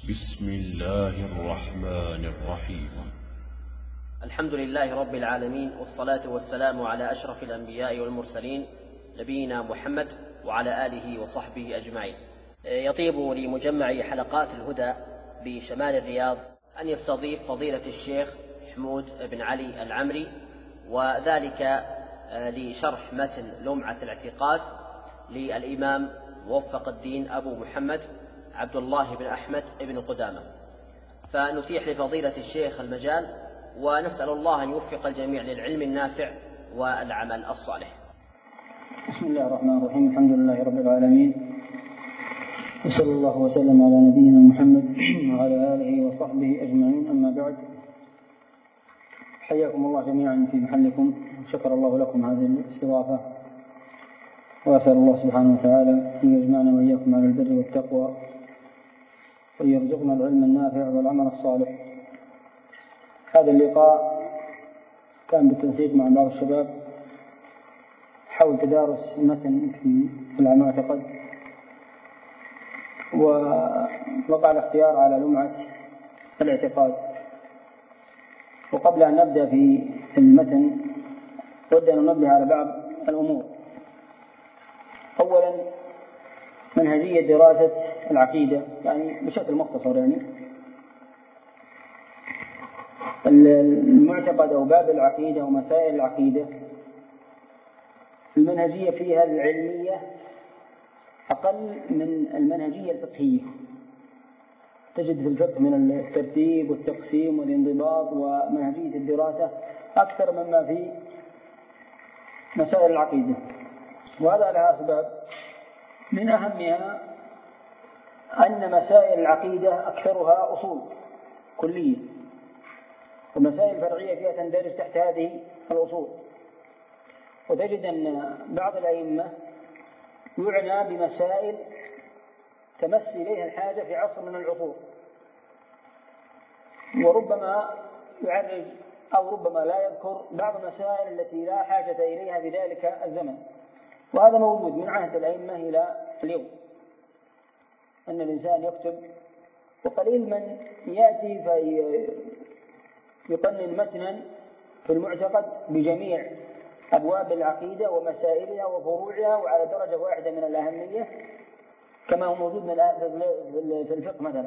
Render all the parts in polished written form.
بسم الله الرحمن الرحيم. الحمد لله رب العالمين، والصلاة والسلام على أشرف الأنبياء والمرسلين نبينا محمد وعلى آله وصحبه أجمعين. يطيب لمجمع حلقات الهدى بشمال الرياض أن يستضيف فضيلة الشيخ حمود بن علي العمري، وذلك لشرح متن لمعة الاعتقاد للإمام موفق الدين أبو محمد عبد الله بن أحمد بن قدامة، فنتيح لفضيلة الشيخ المجال، ونسأل الله أن يوفق الجميع للعلم النافع والعمل الصالح. بسم الله الرحمن الرحيم. الحمد لله رب العالمين، وصلى الله وسلم على نبينا محمد وعلى آله وصحبه أجمعين، أما بعد. حياكم الله جميعا في محلكم، شكر الله لكم هذه الاستضافة، وأسأل الله سبحانه وتعالى أن يجمعنا وإياكم على البر والتقوى، وأن يرزقنا العلم النافع والعمل الصالح. هذا اللقاء كان بالتنسيق مع بعض الشباب حول تدارس متن في المعتقد، ووقع الاختيار على لمعة الاعتقاد. وقبل أن نبدأ في المتن أود أن ننبه على بعض الأمور. أولا، منهجية دراسة العقيدة، يعني بشكل مختصر، يعني المعتقد أو باب العقيدة ومسائل العقيدة، المنهجية فيها العلمية أقل من المنهجية الفقهية. تجد في الفقه من الترتيب والتقسيم والانضباط ومنهجية الدراسة أكثر مما في مسائل العقيدة، وهذا لها أسباب. من أهمها أن مسائل العقيدة أكثرها أصول كلية، ومسائل فرعية فيها تندرج تحت هذه الأصول. وتجد أن بعض الأئمة يعنى بمسائل تمس إليها الحاجة في عصر من العصور، وربما يعرج أو ربما لا يذكر بعض المسائل التي لا حاجة إليها في ذلك الزمن. وهذا موجود من عهد الأئمة إلى اليوم، أن الإنسان يكتب، وقليل من يأتي فيقنن متنا في المعتقد بجميع أبواب العقيدة ومسائلها وفروعها وعلى درجة واحدة من الأهمية، كما هو موجود في الفقه مثلا.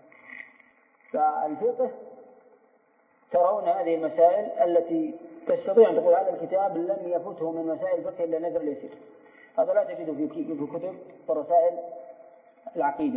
فالفقه ترون هذه المسائل التي تستطيع أن تقول هذا الكتاب لم يفته من مسائل الفقه إلا نذر اليسير، هذا لا تجده في كتب ورسائل العقيدة.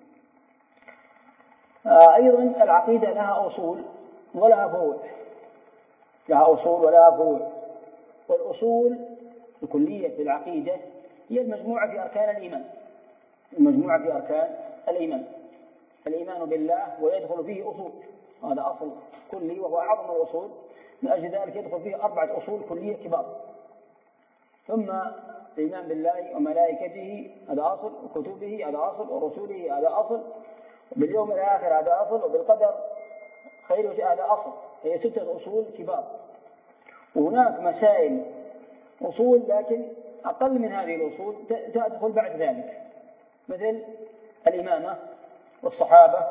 أيضا العقيدة لها أصول ولها فروع، لها أصول ولها فروع. والأصول الكلية في العقيدة هي المجموعة في أركان الإيمان، المجموعة في أركان الإيمان، الإيمان بالله ويدخل فيه أصول، هذا أصل كلي وهو أعظم الأصول، من أجل ذلك يدخل فيه 4 أصول كلية كبار. ثم الإيمان بالله وملائكته هذا أصل، وكتبه هذا أصل، ورسوله هذا أصل، وباليوم الآخر هذا أصل، وبالقدر خير وشر هذا أصل. هي 6 أصول كبار. وهناك مسائل أصول لكن أقل من هذه الأصول تدخل بعد ذلك، مثل الإمامة والصحابة.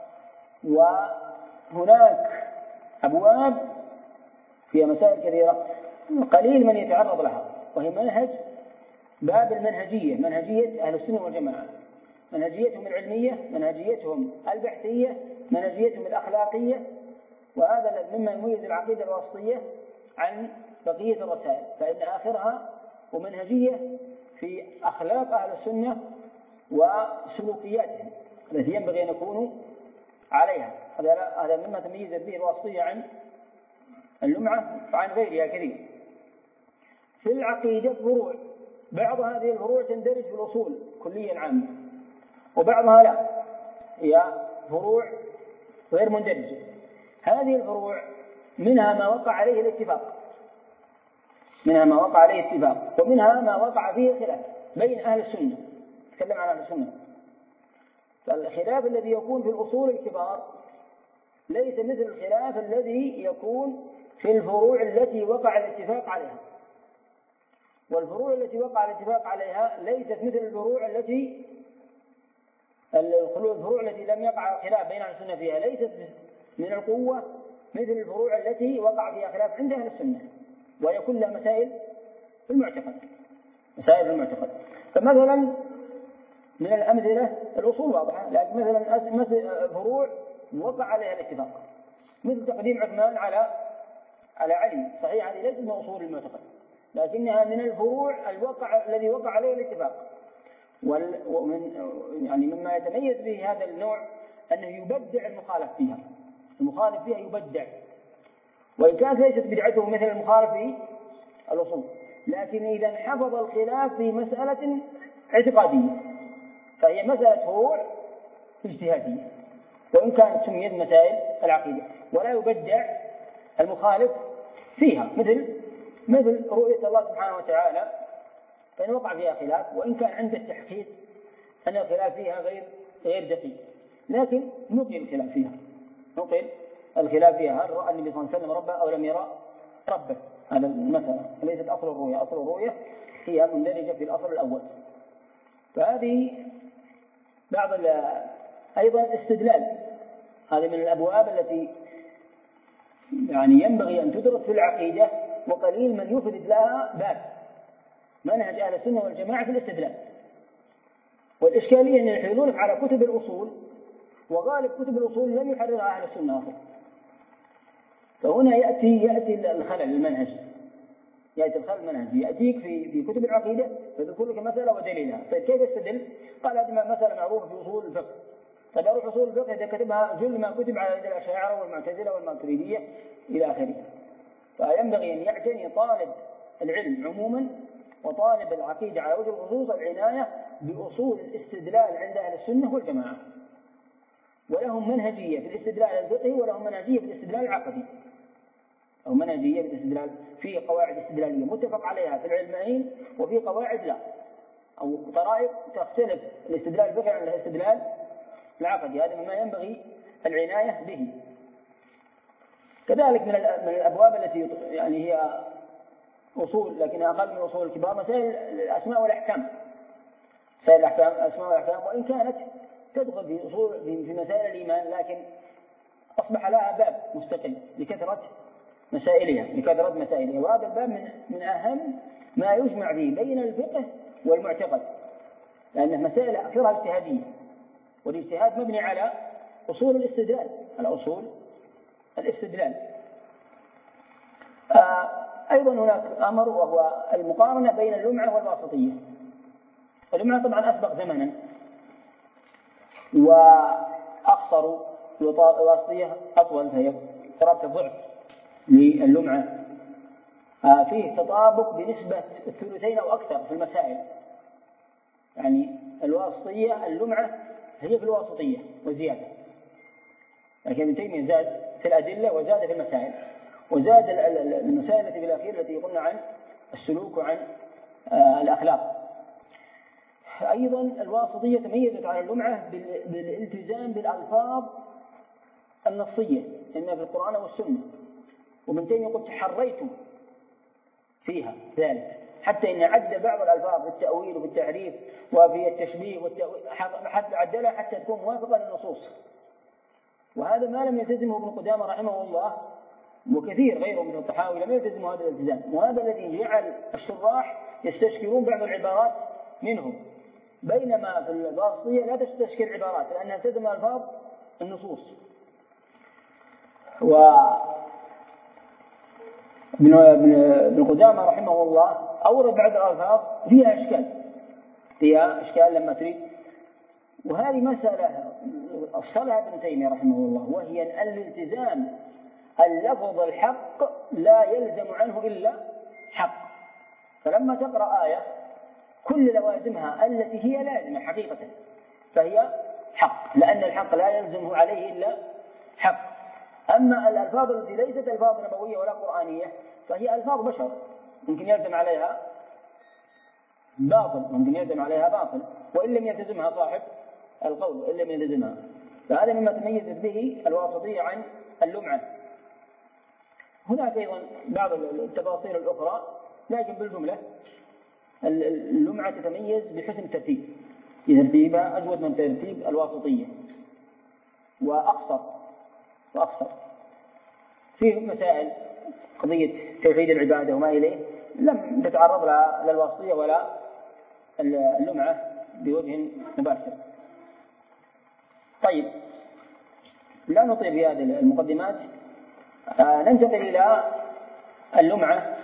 وهناك أبواب فيها مسائل كثيرة قليل من يتعرض لها، وهي منهج باب المنهجية، منهجية أهل السنة والجماعة، منهجيتهم العلمية، منهجيتهم البحثية، منهجيتهم الأخلاقية. وهذا مما يميز العقيدة الواسطية عن بقية الرسائل، فإن آخرها ومنهجية في أخلاق أهل السنة وسلوكياتهم التي ينبغي أن يكونوا عليها. هذا مما تميز به الواسطية عن اللمعة وعن غيرها كثير. في العقيدة فروع، بعض هذه الفروع تندرج في الأصول كليا العامة، وبعضها لا، هي فروع غير مندرجة. هذه الفروع منها ما وقع عليه الاتفاق، منها ما وقع عليه اتفاق، ومنها ما وقع فيه خلاف بين أهل السنة. نتكلم عن أهل السنة. فالخلاف الذي يكون في الأصول الكبار ليس مثل الخلاف الذي يكون في الفروع التي وقع الاتفاق عليها، والفروع التي وقع الاتفاق عليها ليست مثل الفروع التي الفروع التي لم يقع خلاف بين أهل السنة فيها ليست من القوة مثل الفروع التي وقع فيها خلاف عند أهل السنة، وهي كلها مسائل في المعتقد، مسائل في المعتقد. فمثلا من الأمثلة الأصول واضحة، لكن مثلا فروع وقع عليها الاتفاق، مثل تقديم عثمان على علي، صحيح هذه ليست من أصول المعتقد، لكنها من الفروع الذي وقع عليه الاتفاق. ومن يعني مما يتميز به هذا النوع أنه يبدع المخالف فيها، المخالف فيها يبدع، وإن كانت ليست بدعته مثل المخالف في الأصول، لكن إذا انحفظ الخلاف في مسألة اعتقادية فهي مسألة فروع اجتهادية، وإن كانت سميت مسائل العقيدة، ولا يبدع المخالف فيها، مثل رؤية الله سبحانه وتعالى، فإن وقع فيها خلاف وإن كان عند التحقيق أن الخلاف فيها غير دقيق، لكن نقل الخلاف فيها، هل رأى النبي صلى الله عليه وسلم ربه أو لم يرى ربه؟ هذا المسألة ليست أصل الرؤية، أصل الرؤية هي مندرجة في الأصل الأول. فهذه بعض أيضا الاستدلال، هذه من الأبواب التي يعني ينبغي أن تدرس في العقيدة، وقليل من يفرد لها باب. منهج أهل السنة والجماعة في الاستدلال، والإشكالية أن يحيلونك على كتب الأصول، وغالب كتب الأصول لم يحررها أهل السنة أصلا. فهنا يأتي الخلل المنهج، يأتيك في كتب العقيدة فيذكر لك مسألة ودليلها، فكيف يستدل؟ قال هذه مسألة معروفة في أصول الفقه، طيب أروح أصول الفقه إذا كتبها جل ما كتب على الأشاعرة والمعتزلة والماتريدية إلى آخره. فينبغي أن يعتني طالب العلم عموما وطالب العقيدة على وجه الخصوص العناية بأصول الاستدلال عند أهل السنة والجماعة، ولهم منهجية في الاستدلال الفقهي، ولهم منهجية في الاستدلال العقدي، أو منهجية في الاستدلال في قواعد استدلالية متفق عليها في العلمين، وفي قواعد لا، أو طرائق تختلف الاستدلال الفقهي عن الاستدلال العقدي. هذا مما ينبغي العناية به. كذلك من الأبواب التي يعني هي أصول لكنها أقل من أصول الكبار، مسائل الأسماء والأحكام، مسائل الأسماء والأحكام، وإن كانت تدخل في أصول في مسائل الإيمان، لكن أصبح لها باب مستقل لكثرة مسائلها، وهذا الباب من أهم ما يجمع فيه بين الفقه والمعتقد، لأنه مسائل أكثرها اجتهادية، والاجتهاد مبني على أصول الاستدلال، أيضا هناك أمر وهو المقارنة بين اللمعة والواسطية. اللمعة طبعا أسبق زمنا وأقصر، الواسطية أطول، فهي قرابة الضعف للمعة. فيه تطابق بنسبة 2/3 أو أكثر في المسائل، يعني الواسطية اللمعة هي في الواسطية وزيادة، لكن ابن تيمية زاد في الأدلة وزاد في المسائل، وزاد المسائل التي في الأخير التي قلنا عن السلوك وعن الأخلاق. أيضا الواسطية تميزت على اللمعة بالالتزام بالألفاظ النصية، إما في القرآن والسنة، وابن تيمية قد تحريت فيها ذلك، حتى إن عد بعض الألفاظ في التأويل وفي التعريف وفي التشبيه والتأويل، عدلها حتى تكون موافقة للنصوص، وهذا ما لم يلتزمه ابن قدامة رحمه الله، وكثير غيره من الطحاوي لم يلتزموا هذا الالتزام، وهذا الذي جعل الشراح يستشكلون بعض العبارات منهم، بينما في الواسطية لا تستشكل عبارات لأنها تلزم ألفاظ النصوص. ابن قدامة رحمه الله أورد بعض الألفاظ فيها إشكال لما تريد، وهذه مسألة أصلها ابن تيمية رحمه الله، وهي أن الالتزام اللفظ الحق لا يلزم عنه إلا حق. فلما تقرأ آية كل لوازمها التي هي لازمة حقيقة فهي حق، لأن الحق لا يلزمه عليه إلا حق. أما الألفاظ التي ليست ألفاظ نبوية ولا قرآنية فهي ألفاظ بشر، ممكن يلزم عليها باطل، وإن لم يلتزمها صاحب القول، وإن لم يلتزمها. فهذا مما تميزت به الواسطية عن اللمعة. هناك أيضا بعض التفاصيل الأخرى، لكن بالجملة اللمعة تتميز بحسن الترتيب، ترتيبها أجود من ترتيب الواسطية وأقصر فيه مسائل قضية توحيد العبادة وما إليه لم تتعرض لا للواسطية ولا اللمعة بوجه مباشر. طيب لا نطيل في هذه المقدمات، ننتقل إلى اللمعة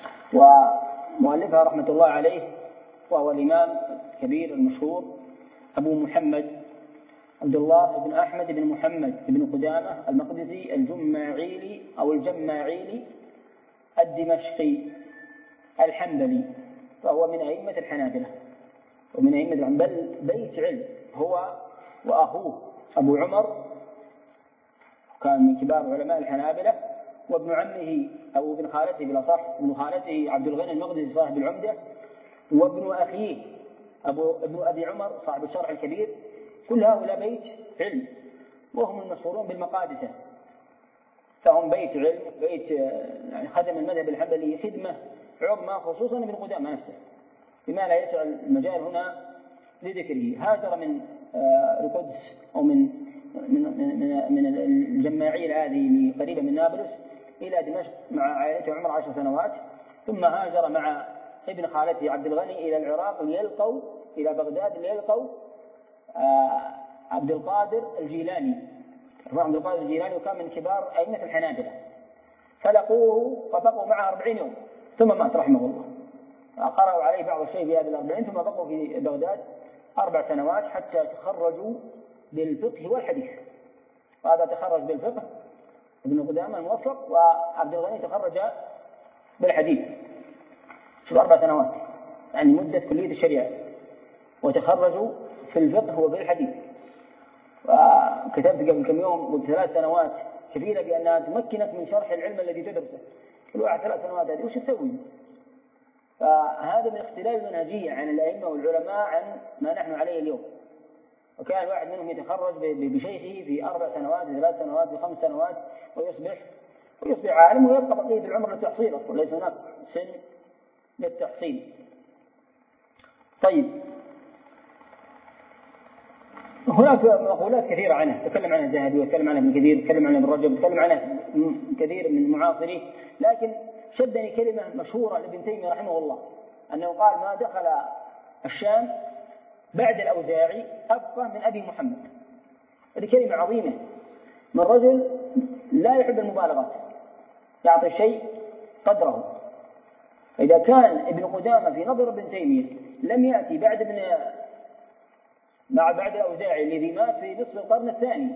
ومؤلفها رحمة الله عليه، وهو الإمام الكبير المشهور أبو محمد عبد الله بن أحمد بن محمد بن قدامة المقدسي الجماعيلي أو الجماعيلي الدمشقي الحنبلي، فهو من أئمة الحنابلة ومن أئمة بل بيت علم، هو وأخوه أبو عمر كان من كبار علماء الحنابلة، وابن عمه أو ابن خالته بالأصح ابن خالته عبد الغني المقدسي صاحب العمدة، وابن أخيه ابن أبي عمر صاحب الشرح الكبير، كل هؤلاء بيت علم وهم المشهورون بالمقادسة، فهم بيت علم بيت يعني خدم المذهب الحنبلي خدمة عظمى، خصوصا ابن قدامة نفسه بما لا يسع المجال هنا لذكره. هاجر من القدس أو من الجماعية هذه قريبة من نابلس إلى دمشق مع عائلته عمر 10 سنوات، ثم هاجر مع ابن خالته عبد الغني إلى العراق ليلقوا إلى بغداد ليلقوا عبد القادر الجيلاني. عبد القادر الجيلاني وكان من كبار أئمة الحنابلة، فلقوه فبقوا معه 40 يوم ثم مات رحمه الله. قرأوا عليه بعض الشيء في هذه 40 ثم بقوا في بغداد 4 سنوات حتى تخرجوا بالفقه والحديث. وهذا تخرج بالفقه ابن قدامة الموفق، وعبد الغني تخرج بالحديث في 4 سنوات، يعني مدة كلية الشريعة، وتخرجوا في الفقه وفي الحديث. وكتبت قبل كم يوم قلت 3 سنوات كفيلة بأنها تمكنك من شرح العلم الذي تدرسه. الواحد 3 سنوات هذه وش تسوي؟ فهذا من اختلال المنهجية عن الأئمة والعلماء عن ما نحن عليه اليوم. وكان الواحد منهم يتخرج بشيخه في 4 سنوات في 3 سنوات في 5 سنوات ويصبح عالم ويبقى بقية العمر للتحصيل، أصلا ليس هناك سن للتحصيل. طيب هناك مقولات كثيرة عنه، تكلم عنها الذهبي وتكلم عنها ابن كثير، تكلم عنها ابن رجب، تكلم عنها كثير من معاصريه، لكن شدني كلمة مشهورة لابن تيمية رحمه الله أنه قال: ما دخل الشام بعد الأوزاعي أفقه من أبي محمد. هذه كلمة عظيمة من رجل لا يحب المبالغات، يعطي الشيء قدره. إذا كان ابن قدامة في نظر ابن تيمية لم يأتي بعد الأوزاعي الذي مات في نصف القرن الثاني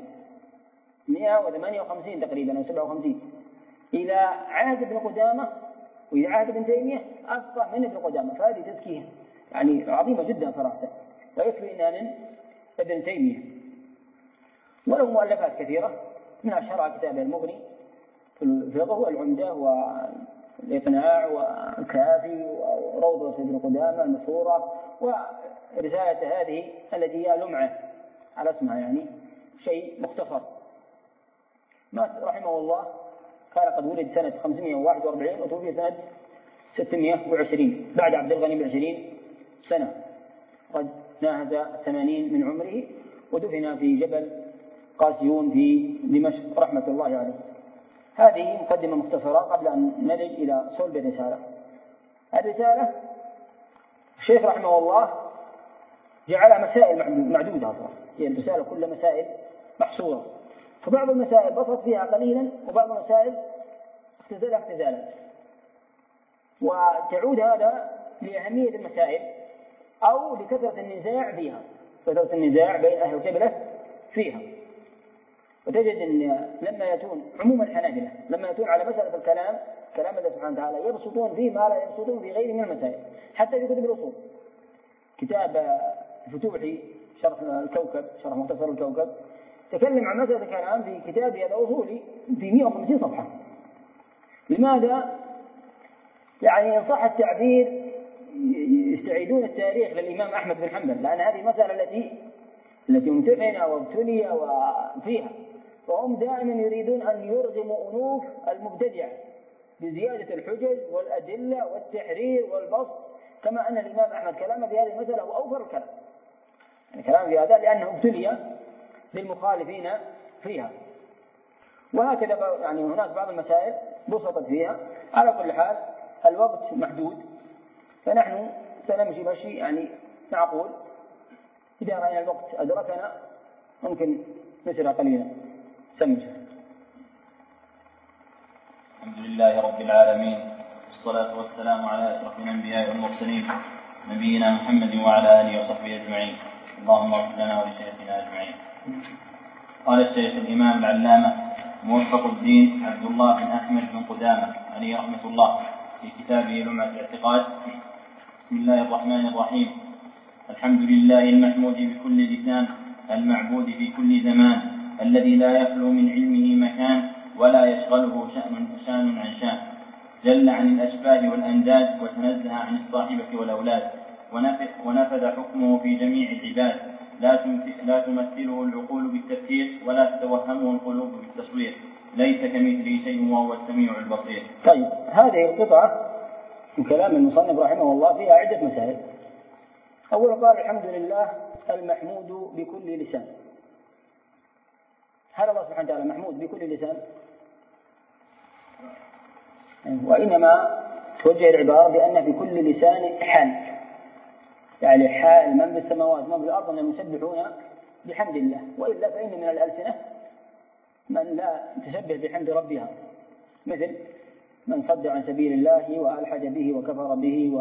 158 تقريبا أو 57 إلى عهد ابن قدامة وإلى عهد ابن تيمية أفقه من ابن قدامة، فهذه تزكية يعني عظيمة جدا صراحة، ويكفي أنها من ابن تيمية. وله مؤلفات كثيرة، من أشهرها كتابه المغني في الفقه والعمدة والإقناع والكافي وروضة ابن قدامة المشهورة، ورسالة هذه التي هي لمعة على اسمها، يعني شيء مختصر. مات رحمه الله كان قد ولد سنة 541 وتوفي سنة 620 بعد عبد الغني ب20 سنة، قد ناهز 80 من عمره، ودفن في جبل قاسيون في دمشق رحمة الله عليه. هذه مقدمة مختصرة قبل أن نرجع إلى صلب الرسالة. الرسالة الشيخ رحمه الله جعلها مسائل معدودة أصلا، هي الرسالة كل مسائل محصورة، فبعض المسائل بسط فيها قليلا وبعض المسائل اختزلها اختزالا، وتعود هذا لأهمية المسائل أو لكثرة النزاع فيها، كثرة النزاع بين أهل القبلة فيها. وتجد أن لما يأتون عموم الحنابلة لما يأتون على مسألة الكلام كلام الله سبحانه وتعالى يبسطون فيه ما لا يبسطون في غيره من المسائل، حتى في كتب الأصول. كتاب الفتوحي شرح الكوكب، شرح مختصر الكوكب، تكلم عن مسألة الكلام في كتاب هذا أصولي في 150 صفحة. لماذا؟ يعني إن صح التعبير يستعيدون التاريخ للإمام أحمد بن حنبل، لأن هذه المسألة التي امتحن وابتلي وفيها، وهم دائما يريدون أن يرغموا أنوف المبتدعة بزيادة الحجج والأدلة والتحرير والبسط، كما أن الإمام أحمد كلامه في هذه المسألة هو أوفر الكلام. الكلام في هذا لأنه ابتلي بالمخالفين فيها. وهكذا يعني هناك بعض المسائل بسطت فيها. على كل حال الوقت محدود، فنحن سنمشي مشي يعني معقول. إذا رأينا الوقت أدركنا ممكن نسرع قليلا. سمج. الحمد لله رب العالمين، والصلاة والسلام على أشرف الأنبياء والمرسلين نبينا محمد وعلى آله وصحبه أجمعين. اللهم اغفر لنا ولشيخنا أجمعين. قال الشيخ الإمام العلامة موفق الدين عبد الله بن أحمد بن قدامة عليه رحمة الله في كتابه لمعة الاعتقاد: بسم الله الرحمن الرحيم. الحمد لله المحمود بكل لسان، المعبود في كل زمان، الذي لا يخلو من علمه مكان ولا يشغله شان عن شان، جل عن الأشباه والأنداد وتنزه عن الصاحبة والأولاد، ونفذ حكمه في جميع العباد، لا تمثله العقول بالتفكير ولا تتوهمه القلوب بالتصوير، ليس كمثله شيء وهو السميع البصير. طيب، هذه القطعة من كلام المصنف رحمه الله فيها عدة مسائل. أولا قال: الحمد لله المحمود بكل لسان. هل الله سبحانه وتعالى محمود بكل لسان؟ وإنما توجه العبارة بأن في كل لسان حال، يعني حال من في السماوات ومن في الأرض أنهم يسبحون بحمد الله، وإلا فإن من الألسنة من لا تسبح بحمد ربها، مثل من صد عن سبيل الله وألحد به وكفر به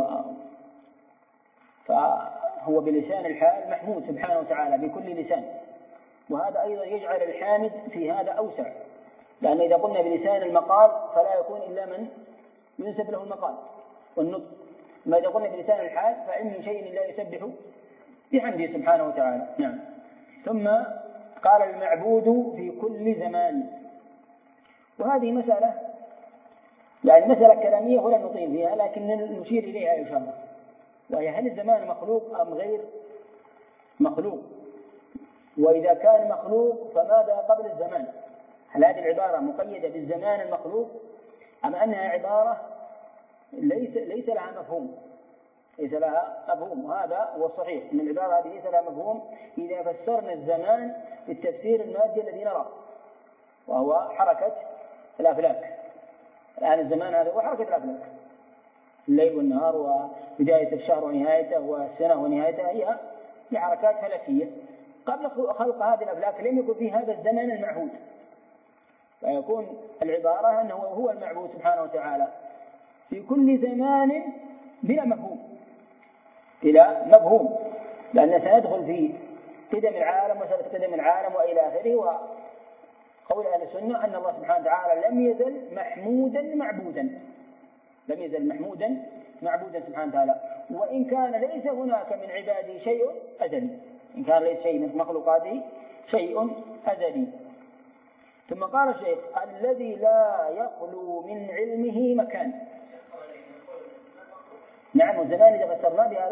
فهو بلسان الحال محمود سبحانه وتعالى بكل لسان. وهذا أيضا يجعل الحامد في هذا أوسع، لأن إذا قلنا بلسان المقال فلا يكون إلا من ينسب له المقال والنطق، ما إذا قلنا بلسان الحال فإن من شيء لا يسبح بحمده سبحانه وتعالى. نعم. ثم قال: المعبود في كل زمان. وهذه مسألة يعني مسألة كلامية ولا نطيل فيها، لكن نشير إليها إن شاء الله، وهي: هل الزمان مخلوق أم غير مخلوق؟ وإذا كان مخلوق فماذا قبل الزمان؟ هل هذه العبارة مقيدة بالزمان المخلوق أم أنها عبارة ليس لها مفهوم؟ ليس لها مفهوم. وهذا هو الصحيح، أن العبارة هذه ليس لها مفهوم إذا فسرنا الزمان بالتفسير المادي الذي نراه، وهو حركة الأفلاك. الآن الزمان هذا هو حركة الأفلاك، الليل والنهار وبداية الشهر ونهايته والسنة ونهايتها هي حركات فلكية. قبل خلق هذه الأفلاك لم يكن في هذا الزمن المعهود، فيكون العبارة أنه هو المعبود سبحانه وتعالى في كل زمان بلا مفهوم، لأن سندخل في قدم العالم وسنة قدم العالم وإلى آخره. وقول أهل السنة أن الله سبحانه وتعالى لم يزل معبودا سبحانه وتعالى، وإن كان ليس هناك من عباده شيء أزلي، إن كان ليس شيء من مخلوقاته شيء أزلي. ثم قال الشيخ: الذي لا يخلو من علمه مكان. نعم، والزمان إذا فسرنا بهذا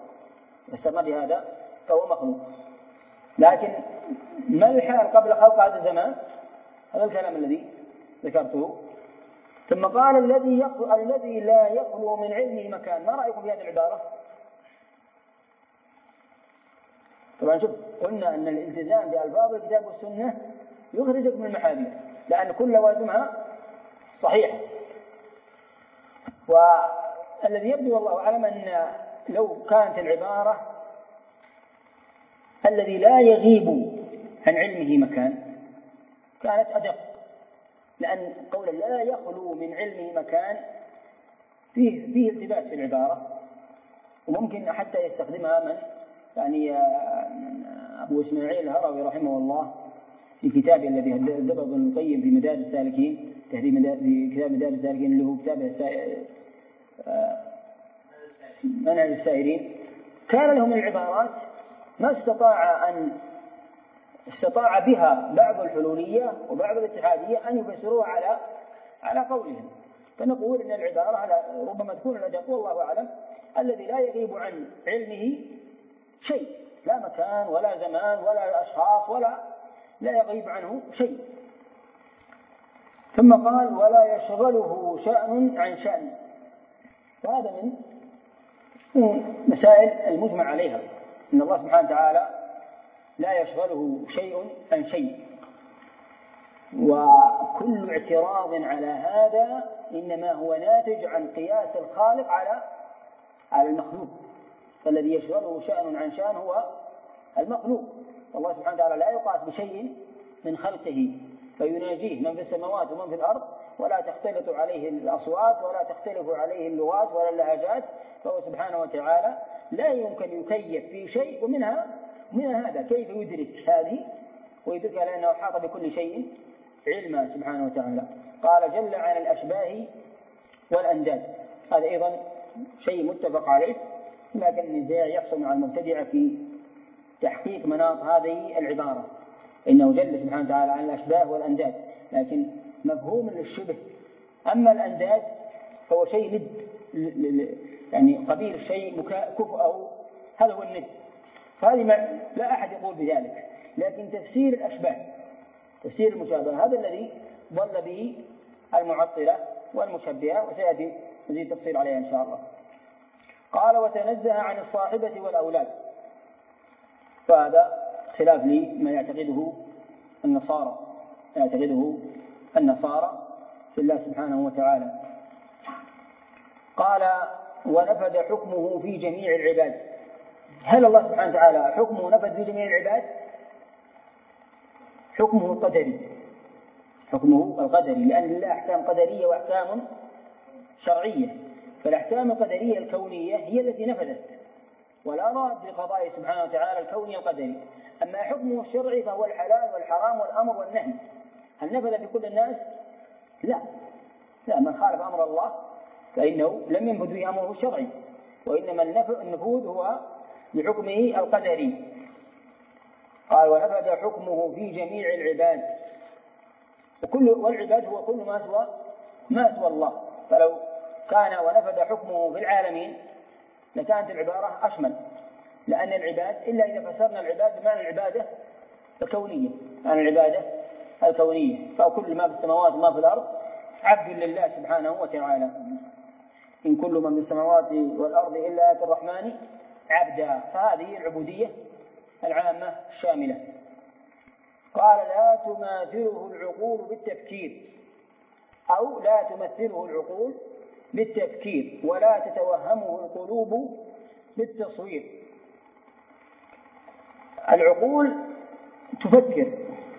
هو مخلوق، لكن ما الحال قبل خلق هذا الزمان؟ هذا الكلام الذي ذكرته. ثم قال: الذي لا يخلو من علمه مكان. ما رأيكم في هذه العبارة؟ طبعا شوف، قلنا أن الالتزام بألفاظ الكتاب والسنة يخرجك من المحاذير، لأن كل لوازمها صحيحة. والذي يبدو والله أعلم أن لو كانت العبارة الذي لا يغيب عن علمه مكان كانت أدق، لأن قول لا يخلو من علمه مكان فيه التباس في العبارة، وممكن حتى يستخدمها من يعني أبو إسماعيل الهروي رحمه الله في كتابه الذي هذبه ابن القيم في مدارج السالكين، في كتاب مدارج السالكين اللي هو كتابه منهج السائرين. كان لهم العبارات ما استطاع بها بعض الحلولية وبعض الاتحادية أن يفسروها على قولهم. فنقول أن العبارة ربما تكون الأدق والله أعلم: الذي لا يغيب عن علمه شيء، لا مكان ولا زمان ولا أشخاص لا يغيب عنه شيء. ثم قال: ولا يشغله شأن عن شأن. وهذا من مسائل المجمع عليها، إن الله سبحانه وتعالى لا يشغله شيء عن شيء. وكل اعتراض على هذا إنما هو ناتج عن قياس الخالق على المخلوق، فالذي يشغله شأن عن شأن هو المخلوق. الله سبحانه وتعالى لا يقاس بشيء من خلقه، فيناجيه من في السماوات ومن في الأرض، ولا تختلط عليه الأصوات ولا تختلف عليه اللغات ولا اللهجات، فهو سبحانه وتعالى لا يمكن يكيف في شيء. ومنها هذا كيف يدرك هذه، ويدركها لأنه أحاط بكل شيء علما سبحانه وتعالى. قال جل عن الأشباه والأنداد، هذا أيضا شيء متفق عليه، لكن النزاع يحصل مع المبتدعة في تحقيق مناط هذه العبارة، إنه جل سبحانه وتعالى عن الأشباه والأنداد، لكن مفهوم للشبه. أما الأنداد فهو شيء ند، يعني قبيل الشيء كفؤه، هذا هو الند، فهذه لا أحد يقول بذلك. لكن تفسير الأشباه، تفسير المشابهة، هذا الذي ضل به المعطلة والمشبهة، وسيأتي مزيد تفصيل عليها إن شاء الله. قال وتنزه عن الصاحبة والأولاد، فهذا خلاف لما يعتقده النصارى في الله سبحانه وتعالى. قال ونفذ حكمه في جميع العباد. هل الله سبحانه وتعالى حكمه نفذ في جميع العباد؟ حكمه القدري، لأن لله أحكام قدرية وأحكام شرعية، فالأحكام القدرية الكونية هي التي نفذت، ولا راد لقضائه سبحانه وتعالى الكوني القدري. أما حكمه الشرعي فهو الحلال والحرام والأمر والنهي. هل نفذ بكل الناس؟ لا، من خالف أمر الله فإنه لم ينفذ به أمره الشرعي، وإنما النفوذ هو بحكمه القدري. قال ونفذ حكمه في جميع العباد، والعباد هو كل ما سوى الله. فلو كان ونفذ حكمه في العالمين لكانت العبارة أشمل، لأن العباد إلا إذا فسرنا العباد بمعنى العبادة الكونية، فكل ما في السماوات وما في الأرض عبد لله سبحانه وتعالى. إن كل من في السماوات والأرض إلا آتي الرحمن عبدا، فهذه العبودية العامة الشاملة. قال لا تماثله العقول بالتفكير، أو لا تمثله العقول بالتفكير، ولا تتوهمه القلوب بالتصوير. العقول تفكر،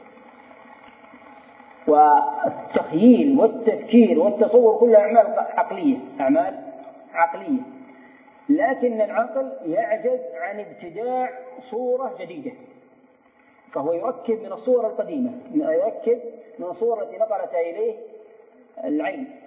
والتخييل والتفكير والتصور كلها أعمال عقلية، لكن العقل يعجز عن ابتداع صورة جديدة، فهو يركب من الصورة القديمة، يركب من الصورة التي نقلتها إليه العين،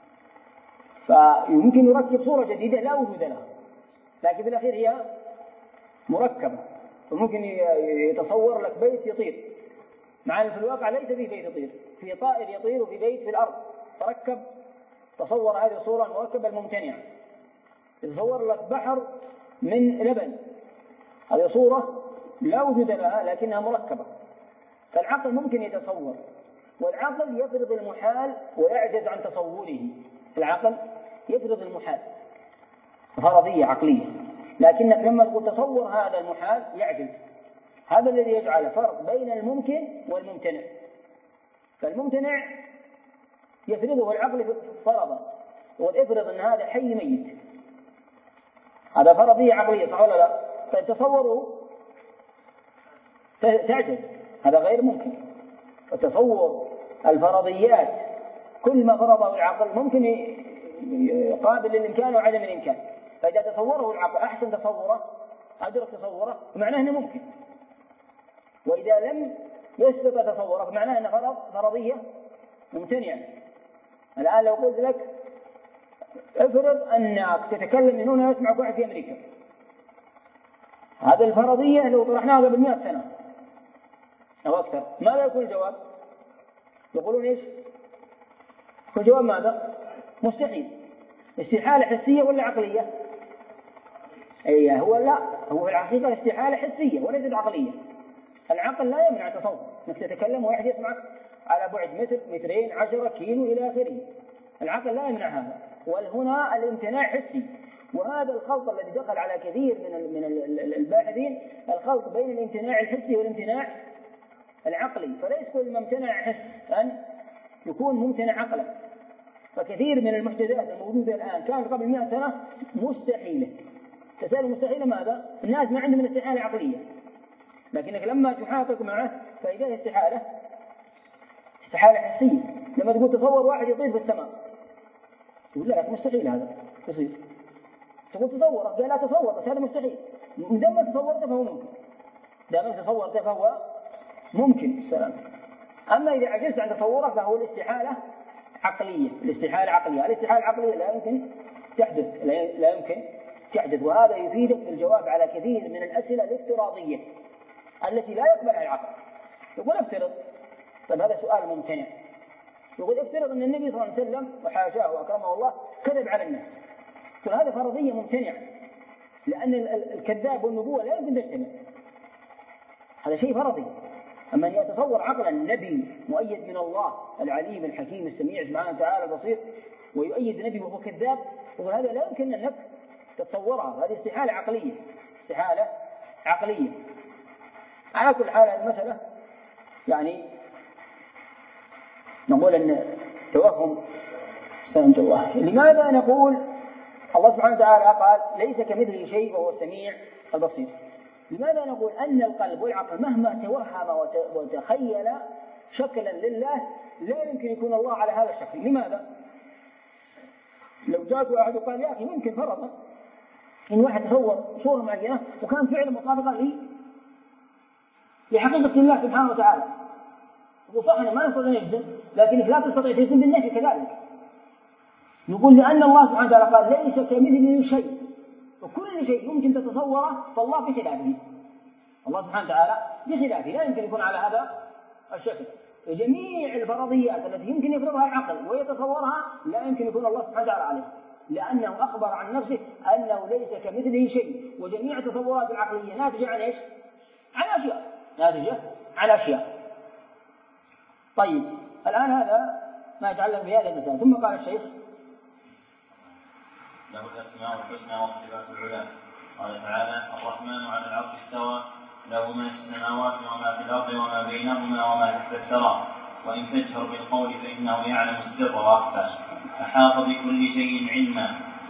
فيمكن يركب صورة جديدة لا وجود لها، لكن في الأخير هي مركبة. فممكن يتصور لك بيت يطير، مع أن في الواقع ليس في بيت يطير، في طائر يطير وفي بيت في الأرض، تصور هذه الصورة المركبة الممتنعة. يتصور لك بحر من لبن، هذه صورة لا وجود لها لكنها مركبة. فالعقل ممكن يتصور، والعقل يفرض المحال ويعجز عن تصوره. العقل يفرض المحال، فرضية عقلية، لكنك لما تقول تصور هذا المحال يعجز. هذا الذي يجعل فرق بين الممكن والممتنع. فالممتنع يفرضه العقل فرضا، ويفرض أن هذا حي ميت، هذا فرضية عقلية، صح ولا لا؟ فتصوره تعجز، هذا غير ممكن. وتصور الفرضيات كل ما فرضه العقل ممكن قابل للإمكان وعدم الإمكان، فإذا تصوره العقل أحسن تصوره، أدرك تصوره، فمعناه أنه ممكن. وإذا لم يستطع تصوره فمعناه أنه فرضية ممتنعة. الآن لو قلت لك افرض أنك تتكلم من هنا يسمعك واحد في أمريكا، هذا الفرضية لو طرحناها قبل 100 سنة أو أكثر ماذا يكون الجواب؟ يقولون إيش؟ الجواب ماذا؟ مستحيل. استحالة حسية ولا عقلية؟ هو في الحقيقة استحالة حسية وليست عقلية. العقل لا يمنع تصور انك تتكلم واحد يسمعك على بعد متر، مترين، 10 كيلو إلى آخره. العقل لا يمنع هذا، وهنا الامتناع حسي. وهذا الخلط الذي دخل على كثير من الباحثين الخلط بين الامتناع الحسي والامتناع العقلي، فليس كل ما امتنع حس أن يكون ممتنع عقلا. فكثير من المحدثات الموجودة الآن كانت قبل 100 سنة مستحيلة. تسأل مستحيلة ماذا؟ الناس ما عندهم استحالة عقلية، لكنك لما تحاقق معه فإذا هي استحالة حسية. لما تقول تصور واحد يطير في السماء، يقول لك مستحيل هذا يصير. تقول تصوره، قال لا تصور، بس هذا مستحيل. دام تصورته فهو ممكن، دام تصورته فهو ممكن. السلام. أما إذا عجزت عن تصوره فهو الاستحالة عقلية. الاستحالة العقلية لا يمكن تحدث. وهذا يفيدك في الجواب على كثير من الأسئلة الافتراضية التي لا يقبلها العقل. يقول افترض، طيب هذا سؤال ممتنع. يقول افترض أن النبي صلى الله عليه وسلم وحاشاه وأكرمه الله كذب على الناس. يقول هذا فرضية ممتنعة، لأن الكذاب والنبوة لا يمكن تجتمع، هذا شيء فرضي. أما أن يتصور عقلا النبي مؤيد من الله العليم الحكيم السميع سبحانه وتعالى البصير ويؤيد النبي وهو كذاب، يقول هذا لا يمكن أنك تتصورها، هذه استحالة عقلية. على كل حال المسألة يعني نقول أن توهم سلامة الله. لماذا نقول الله سبحانه وتعالى قال ليس كمثله شيء وهو السميع البصير؟ لماذا نقول أن القلب والعقل مهما توهم وتخيل شكلا لله لا يمكن يكون الله على هذا الشكل؟ لماذا؟ لو جاءك واحد وقال يا أخي ممكن فرضا إن واحد تصور صورة معينة وكان فعلا مطابقة لحقيقة الله سبحانه وتعالى، وصح أنه ما نستطيع نجزم، لكنك لا تستطيع تجزم بالنفي كذلك. نقول لأن الله سبحانه وتعالى قال ليس كمثله شيء، وكل شيء يمكن تتصوره فالله بخلافه. الله سبحانه وتعالى بخلافه لا يمكن يكون على هذا الشكل. جميع الفرضيات التي يمكن يفرضها العقل ويتصورها لا يمكن يكون الله سبحانه وتعالى عليها، لأنه أخبر عن نفسه أنه ليس كمثله شيء. وجميع التصورات العقلية ناتجة عن إيش؟ عن أشياء. طيب الآن هذا ما يتعلق بهذا المسائل. ثم قال الشيخ له الأسماء الحسنى والصفات العلى. قال تعالى الرحمن على العرش استوى له ما في السماوات وما في الأرض وما بينهما وما تحت الثرى وإن تجهر بالقول فإنه يعلم السر وأخفى. أحاط بكل شيء علما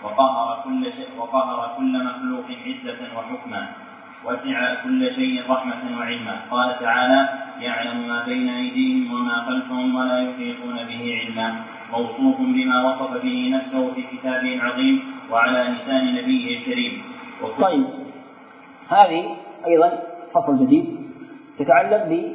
وقهر كل مخلوق عزة وحكما وسع كل شيء رحمة وعلما. قال تعالى يعلم ما بين أيديهم وما خلفهم ولا يحيطون به علما، موصوف بما وصف به نفسه في كتابه العظيم وعلى لسان نبيه الكريم. طيب هذه أيضا فصل جديد تتعلق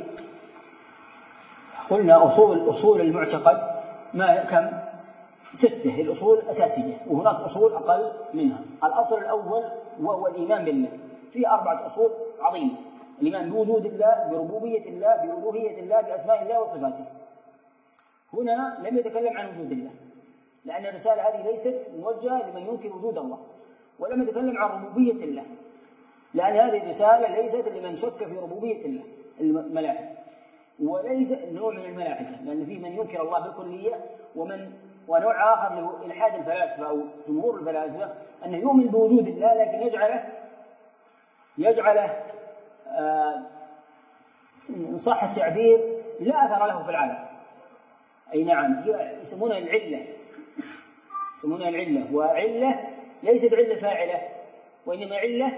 قلنا أصول المعتقد ما كم 6 الأصول الأساسية، وهناك أصول أقل منها. الأصل الأول وهو الإيمان بالله، فيه 4 أصول عظيمة: الإيمان بوجود الله، بربوبية الله، بألوهية الله، بأسماء الله وصفاته. هنا لم يتكلم عن وجود الله، لأن الرسالة هذه ليست موجهة لمن ينكر وجود الله، ولم يتكلم عن ربوبية الله، لأن هذه الرسالة ليست لمن شك في ربوبية الله الملاحدة، وليس نوع من الملاحدة، لأن فيه من ينكر الله بالكلية ونوع آخر له إلحاد الفلاسفة أو جمهور الفلاسفة أنه يؤمن بوجود الله لكن يجعله إن صح التعبير لا أثر له في العالم. أي نعم، يسمونها العلة، وعلة ليست علة فاعلة وإنما علة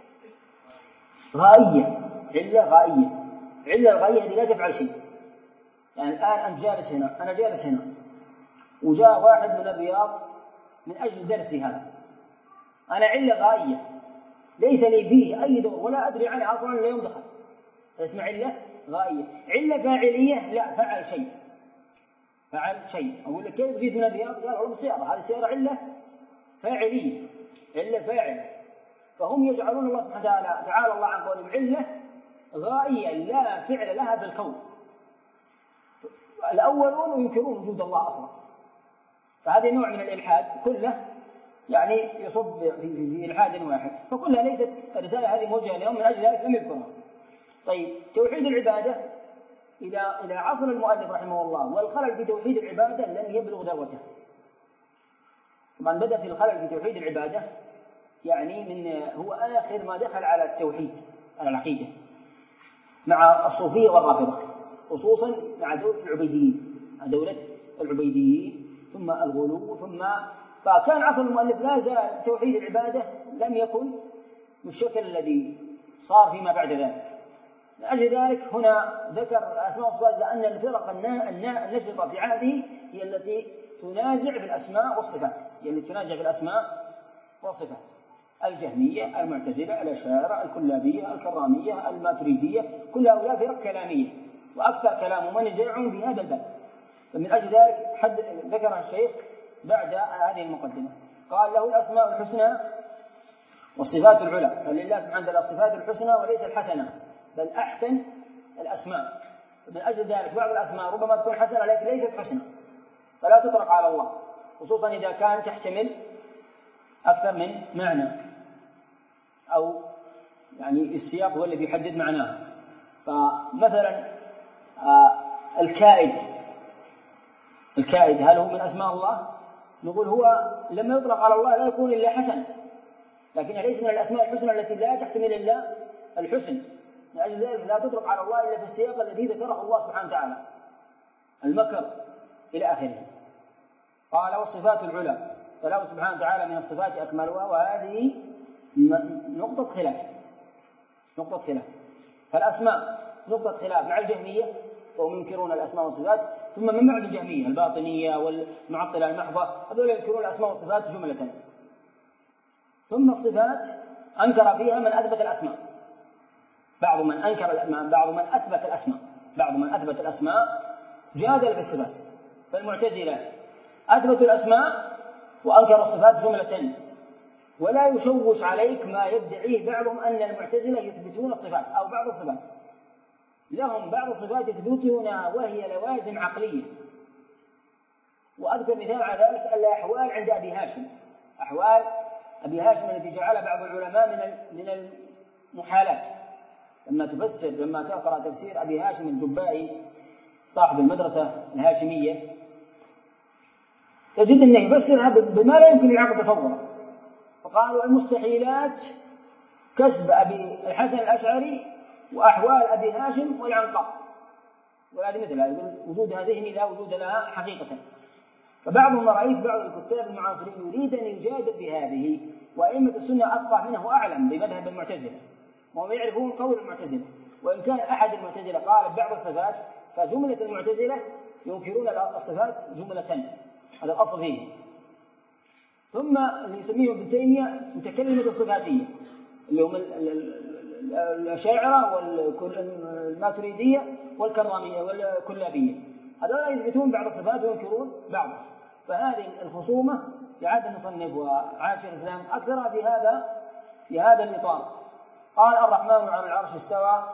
غائية. علة الغائية هذه لا تفعل شيء. يعني الآن أنت جالس هنا، أنا جالس هنا، وجاء واحد من الرياض من أجل درسي هذا، أنا علة غائية ليس لي فيه أي دور ولا أدري عنه أصلا لا يوم دخل، اسمها علة غائية. علة فاعلية لا، فعل شيء. أقول لك كيف جيت من الرياض؟ قال والله بالسيارة، هذه السيارة علة فاعلية، علة فاعلة. فهم يجعلون الله سبحانه وتعالى تعالى الله عن قولهم علة غائية لا فعل لها بالكون. الأولون ينكرون وجود الله أصلا، فهذا نوع من الإلحاد كله يعني يصب في إلحاد واحد، فكلها ليست الرسالة هذه موجهة لهم، من أجل ذلك لم يذكرها. طيب توحيد العبادة إذا عصر المؤلف رحمه الله والخلل في توحيد العبادة لم يبلغ ذروته. طبعا بدأ في الخلل في توحيد العبادة يعني هو آخر ما دخل على التوحيد، على العقيدة، مع الصوفية والرافضة، خصوصا مع دولة العبيديين، ثم الغلو، فكان عصر المؤلف لا زال توحيد العبادة لم يكن بالشكل الذي صار فيما بعد ذلك. لأجل ذلك هنا ذكر الأسماء والصفات، لأن الفرق النشطة في عهده هي التي تنازع في الأسماء والصفات، الجهمية، المعتزلة، الأشاعرة، الكلابية، الكرامية، الماتريدية، كل هؤلاء فرق كلامية، وأكثر كلام ونزاعهم في هذا الباب. فمن أجل ذلك ذكر الشيخ بعد هذه المقدمة قال له الأسماء الحسنى والصفات العلى، فلله سبحانه وتعالى الصفات الحسنى وليس الحسنة، بل أحسن الأسماء. من أجل ذلك بعض الأسماء ربما تكون حسنة لكن ليست حسنى، فلا تطلق على الله، خصوصا إذا كان تحتمل أكثر من معنى، أو يعني السياق هو الذي يحدد معناها. فمثلا الكائد هل هو من أسماء الله؟ نقول هو لما يطلق على الله لا يكون إلا حسن، لكن ليس من الأسماء الحسنى التي لا تحتمل إلا الحسن. لأجل ذلك لا تطلق على الله إلا في السياق الذي ذكره الله سبحانه وتعالى، المكر إلى آخره. قال والصفات العلى، فله سبحانه وتعالى من الصفات أكملها، وهذه نقطة خلاف. فالأسماء نقطة خلاف مع الجهمية وهم ينكرون الأسماء والصفات، ثم من بعد الجهمية الباطنية والمعطلة المحضة، هذول ينكرون الأسماء والصفات جملة. ثم الصفات أنكر فيها من أثبت الأسماء، بعض من أثبت الأسماء جادل في الصفات، فالمعتزلة أثبتوا الأسماء وأنكروا الصفات جملة. ولا يشوش عليك ما يدعيه بعضهم أن المعتزلة يثبتون الصفات أو بعض الصفات، لهم بعض الصفات يثبتونها وهي لوازم عقلية. وأذكر مثال على ذلك الأحوال عند أبي هاشم، أحوال أبي هاشم التي جعلها بعض العلماء من المحالات. لما تقرأ تفسير أبي هاشم الجبائي صاحب المدرسة الهاشمية تجد أنه يفسرها بما لا يمكن العقل تصوره. فقالوا المستحيلات كسب أبي الحسن الأشعري وأحوال أبي هاشم والعنقاء، وهذه مثلها، يقول وجود هذه لا وجود لها حقيقة. فبعضهم رأيت بعض الكتاب المعاصرين يريد أن يجادل بهذه، وأئمة السنة أفقه منه وأعلم بمذهب المعتزلة، وهم يعرفون قول المعتزلة. وإن كان أحد المعتزلة قال بعض الصفات، فجملة المعتزلة ينكرون الصفات جملة، هذا الأصل فيه. ثم اللي يسميه ابن تيمية متكلمة الصفاتية، اللي هم الأشاعرة والماتريدية والكرامية والكلابية، هذول يثبتون بعض الصفات وينكرون بعض. فهذه الخصومة يعاد المصنف وعاشر الإسلام أكثرها في هذا الإطار. قال الرحمن على العرش استوى،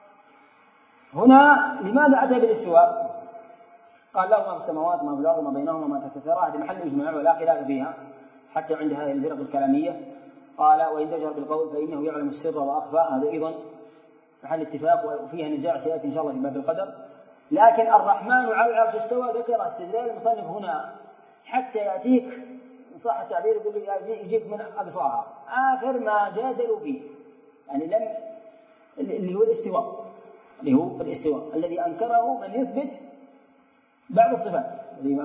هنا لماذا أتى بالاستواء؟ قال له ما في السماوات وما في الأرض وما بينهما وما تحت الثرى، هذه محل إجماع ولا خلاف فيها حتى عند هذه الفرق الكلامية. قال وإن تجهر بالقول فإنه يعلم السر وأخفى، هذا أيضا محل اتفاق وفيها نزاع سيأتي إن شاء الله في باب القدر. لكن الرحمن على العرش استوى ذكر استدلال المصنف هنا حتى يأتيك إن صح التعبير يقول لي يجيك من أقصاها آخر ما جادلوا فيه، يعني اللي هو الاستواء الذي أنكره من يثبت بعض الصفات،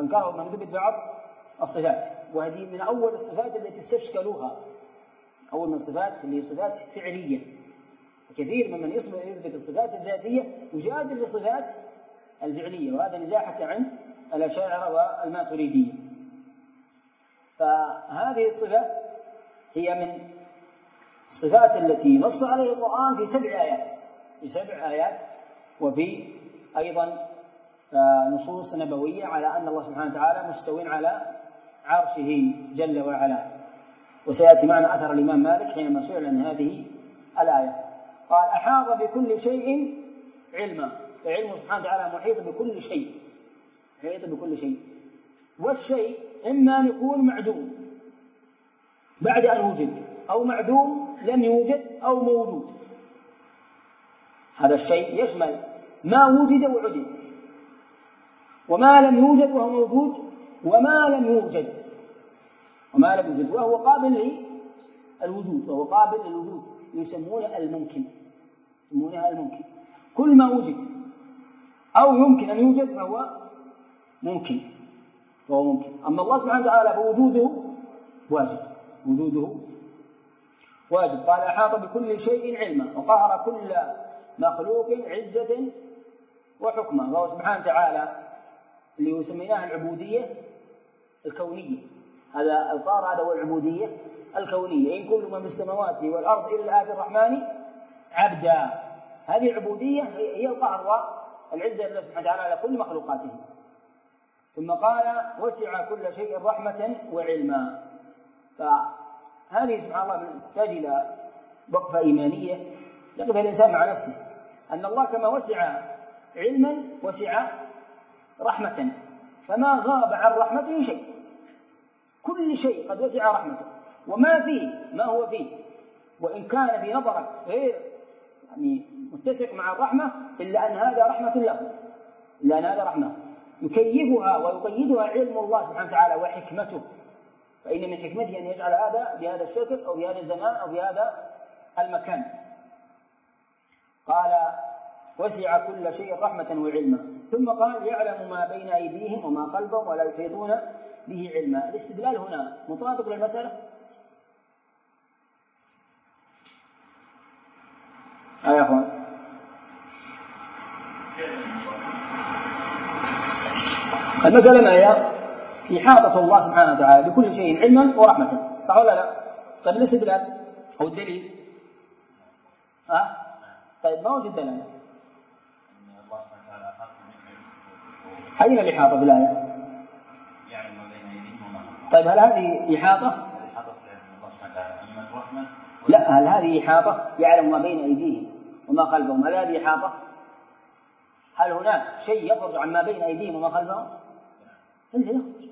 وهذه من أول الصفات التي استشكلوها، أول من الصفات اللي هي صفات فعلية. كثير ممن يثبت الصفات الذاتية يجادل بالصفات الفعلية، وهذا نزاع حتى عند الأشاعرة والماتريدية. فهذه الصفة هي من الصفات التي نص عليها القرآن في 7 آيات، وفي أيضا نصوص نبوية على أن الله سبحانه وتعالى مستوٍ على عرشه جل وعلا. وسيأتي معنا أثر الإمام مالك حينما سئل عن هذه الآية قال أحاط بكل شيء علما، فعلمه سبحانه وتعالى محيط بكل شيء. والشيء إما أن يكون معدوم بعد أن وجد، أو معدوم لم يوجد، أو موجود. هذا الشيء يشمل ما وجد وعدم، وما لم يوجد وهو موجود، وما لم يوجد وهو قابل الوجود، وهو قابل للوجود، يسمونه الممكن، يسمونها الممكن. كل ما وجد أو يمكن أن يوجد فهو ممكن، فهو ممكن. أما الله سبحانه وتعالى فوجوده واجب، وجوده واجب. قال أحاط بكل شيء علما وقهر كل مخلوق عزة وحكما. فهو سبحانه وتعالى اللي يسميناها العبودية الكونية، هذا القهر هذا هو العبودية الكونية. إن كل من في السماوات والأرض إلا آتي الرحمن عبدا. هذه العبودية هي القهر والعزة لله سبحانه وتعالى على كل مخلوقاته. ثم قال وسع كل شيء رحمة وعلما. فهذه سبحان الله تحتاج إلى وقفة إيمانية يقف الإنسان مع نفسه، أن الله كما وسع علما وسع رحمة، فما غاب عن رحمته شيء، كل شيء قد وسع رحمته، وما فيه ما هو فيه، وإن كان في نظرك غير يعني متسق مع الرحمة إلا أن هذا رحمة له، إلا أن هذا رحمة يكيفها ويقيدها علم الله سبحانه وتعالى وحكمته. فإن من حكمته أن يجعل هذا بهذا الشكل أو بهذا الزمان أو بهذا المكان. قال وسع كل شيء رحمة وعلما. ثم قال يعلم ما بين أيديهم وما خلفهم ولا يحيطون به علما. الاستدلال هنا مطابق للمسألة؟ يا أخوان، المسألة ما هي؟ إحاطة الله سبحانه وتعالى بكل شيء علما ورحمة، صح ولا لا؟ طيب الاستدلال أو الدليل؟ طيب ما وجد دليل؟ أين الإحاطة بالآية؟ طيب هل هذه إحاطة؟ لا، هل هذه إحاطة؟ يعلم ما بين أيديهم وما خلفهم، هل هذه إحاطة؟ هل هناك شيء يخرج عن ما بين أيديهم وما خلفهم؟ هل يخرج؟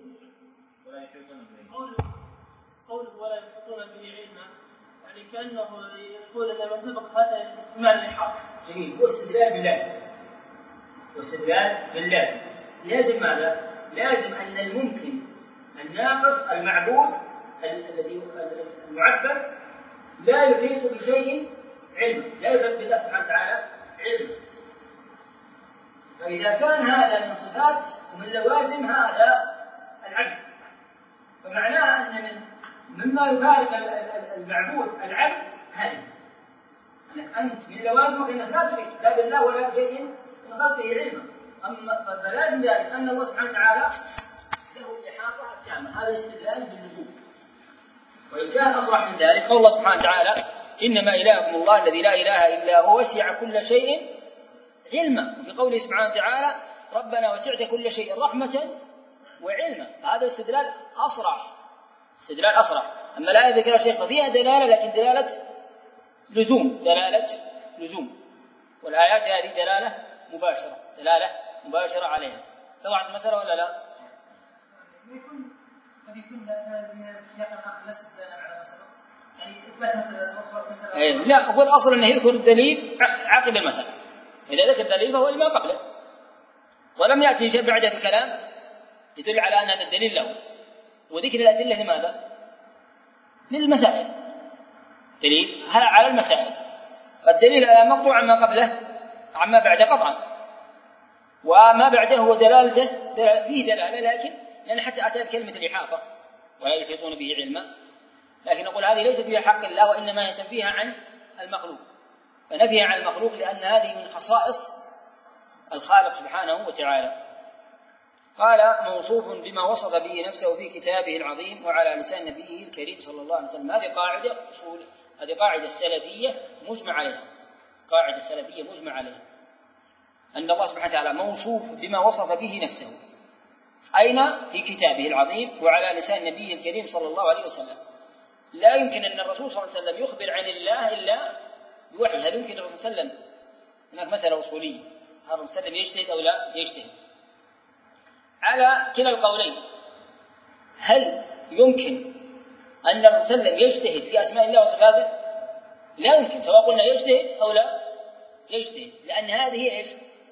قوله ولا يحيطون به علما، يعني كأنه يقول أن ما سبق هذا بمعنى الإحاطة. جميل. هو استدلال باللازم، واستدلال باللازم. لازم ماذا؟ لازم أن الممكن الناقص المعبود الذي المعبد لا يحيط بشيء علما، لا يحيط بالله سبحانه وتعالى علما. فإذا كان هذا من صفات ومن لوازم هذا العبد، فمعناه أن مما يفارق المعبود العبد هذه، أنت من لوازمك أنك لا تحيط لا بالله ولا بشيء من خلقه علما. أما فلازم ذلك أن الله سبحانه وتعالى له الإحاطة التامة. هذا استدلال باللزوم. وإن كان أصرح من ذلك قول الله سبحانه وتعالى إنما إلهكم الله الذي لا إله إلا هو وسع كل شيء علما. في قوله سبحانه وتعالى ربنا وسعت كل شيء رحمة وعلما. هذا استدلال أصرح، استدلال أصرح. أما الآية ذكرها الشيخ فيها دلالة، لكن دلالة لزوم، دلالة لزوم. والآيات هذه دلالة مباشرة، دلالة مباشرة عليها. توضحت المسألة ولا لا؟ قد يكون هذا السياق الآخر ليس دلالة على مسألة، يعني إثبات مسألة. لا، هو الأصل أنه يذكر الدليل عقب المسألة. إذا ذكر الدليل فهو لما قبله، ولم يأتي شيء بعده بكلام يدل على أن هذا الدليل له. وذكر الأدلة لماذا؟ للمسائل. دليل على المسائل، الدليل على مقطوع عما قبله عما بعده قطعا، وما بعده هو دلالته فيه دلالة، لكن لأن حتى أتى بكلمة الإحاطة ولا يحيطون به علما، لكن نقول هذه ليست فيها حق الله، وإنما يتنفيها عن المخلوق. فنفيها عن المخلوق لأن هذه من خصائص الخالق سبحانه وتعالى. قال موصوف بما وصف به نفسه في كتابه العظيم وعلى لسان نبيه الكريم صلى الله عليه وسلم. هذه قاعدة أصول، هذه قاعدة سلفية مجمع عليها، قاعدة سلفية مجمع عليها، أن الله سبحانه وتعالى موصوف بما وصف به نفسه. أين؟ في كتابه العظيم وعلى لسان نبيه الكريم صلى الله عليه وسلم. لا يمكن أن الرسول صلى الله عليه وسلم يخبر عن الله إلا بوحي. هل يمكن الرسول صلى الله عليه وسلم؟ هناك مسألة أصولية، هل الرسول صلى الله عليه وسلم يجتهد أو لا يجتهد؟ على كلا القولين. هل يمكن أن الرسول صلى الله عليه وسلم يجتهد في أسماء الله وصفاته؟ لا يمكن، سواء قلنا يجتهد أو لا يجتهد، لأن هذه إيش؟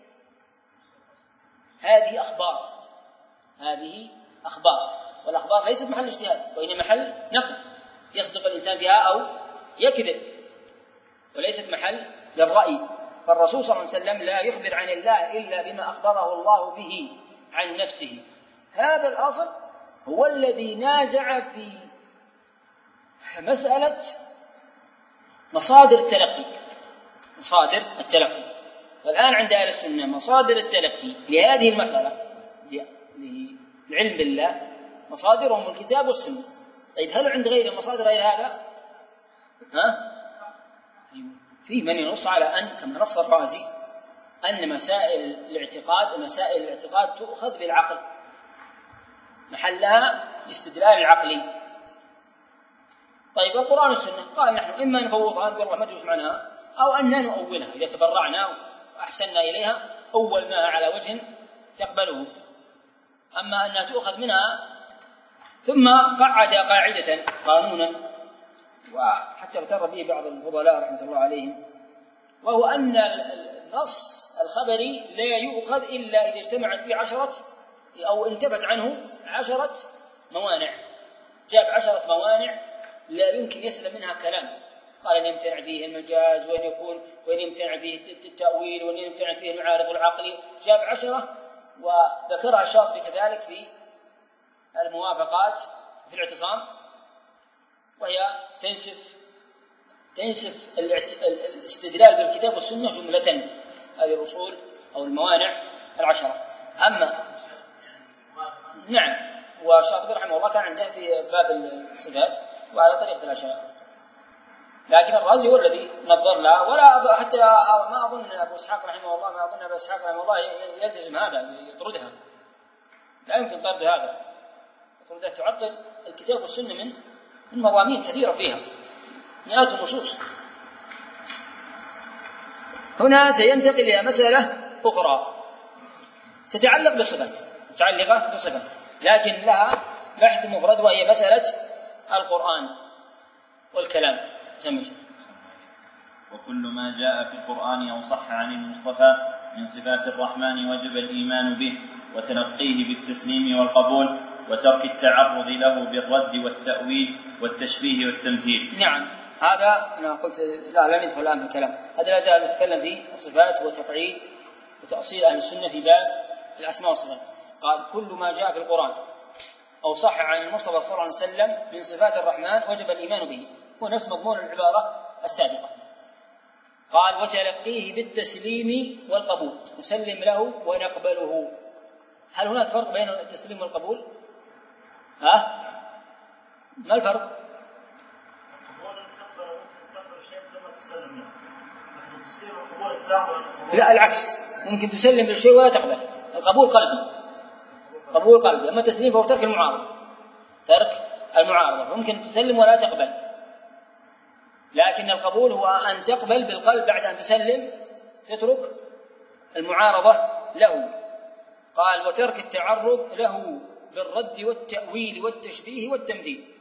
هذه أخبار، هذه أخبار، والأخبار ليست محل اجتهاد وإنما محل نقل. يصدق الإنسان فيها أو يكذب، وليست محل للرأي. فالرسول صلى الله عليه وسلم لا يخبر عن الله إلا بما أخبره الله به عن نفسه. هذا الأصل هو الذي نازع في مسألة مصادر التلقي. فالآن عند أهل السنة مصادر التلقي لهذه المسألة للعلم بالله مصادرهم الكتاب والسنة. طيب هل عند غير المصادر غير هذا؟ في من ينص على أن كما نص الرازي أن مسائل الاعتقاد تؤخذ بالعقل، محلها الاستدلال العقلي. طيب القرآن والسنة قال نحن إما نفوضها نقول الله ما تجوز معناها، أو أن نؤولها إذا تبرعنا وأحسننا إليها أولناها على وجه تقبله. أما أنها تؤخذ منها ثم قعد قاعدة قانونا وحتى اغتر به بعض الفضلاء رحمة الله عليهم، وهو أن النص الخبري لا يؤخذ إلا إذا اجتمعت فيه 10 أو انتفت عنه 10 موانع. جاب 10 موانع لا يمكن يسلم منها كلام. قال أن يمتنع فيه المجاز، وأن يمتنع فيه التأويل، وأن يمتنع فيه المعارض العقلي. جاب 10 وذكرها الشاطبي كذلك في الموافقات في الاعتصام، وهي تنسف الاستدلال بالكتاب والسنة جملة. هذه الأصول أو الموانع 10. أما نعم، والشاطبي رحمه الله كان عنده في باب الصفات وعلى طريقة الأشاعرة، لكن الرازي هو الذي نظر لها. ولا حتى ما أظن أبو إسحاق رحمه الله يلتزم هذا يطردها، لا يمكن طرد هذا. يطردها تعطل الكتاب والسنة من مضامين كثيرة فيها مئات النصوص. هنا سينتقل إلى مسألة أخرى تتعلق بالصفات، لكن لها بحث مفرد، وهي مسألة القرآن والكلام. وكل ما جاء في القرآن أو صح عن المصطفى من صفات الرحمن وجب الإيمان به وتلقيه بالتسليم والقبول وترك التعرض له بالرد والتأويل والتشبيه والتمثيل. نعم، هذا أنا قلت لا ندخل الآن في الكلام، هذا لا زال نتكلم في الصفات وتقعيد وتأصيل أهل السنة في باب الأسماء والصفات. قال كل ما جاء في القرآن أو صح عن المصطفى صلى الله عليه وسلم من صفات الرحمن وجب الإيمان به، هو نفس مضمون العبارة السابقة. قال وتلقيه بالتسليم والقبول، نسلم له ونقبله. هل هناك فرق بين التسليم والقبول؟ ما الفرق؟ لا، العكس، ممكن تسلم بالشيء ولا تقبل. القبول قلبي، أما التسليم فهو ترك المعارضة، ممكن تسلم ولا تقبل. لكن القبول هو أن تقبل بالقلب بعد أن تسلم، تترك المعارضة له. قال وترك التعرض له بالرد والتأويل والتشبيه والتمثيل.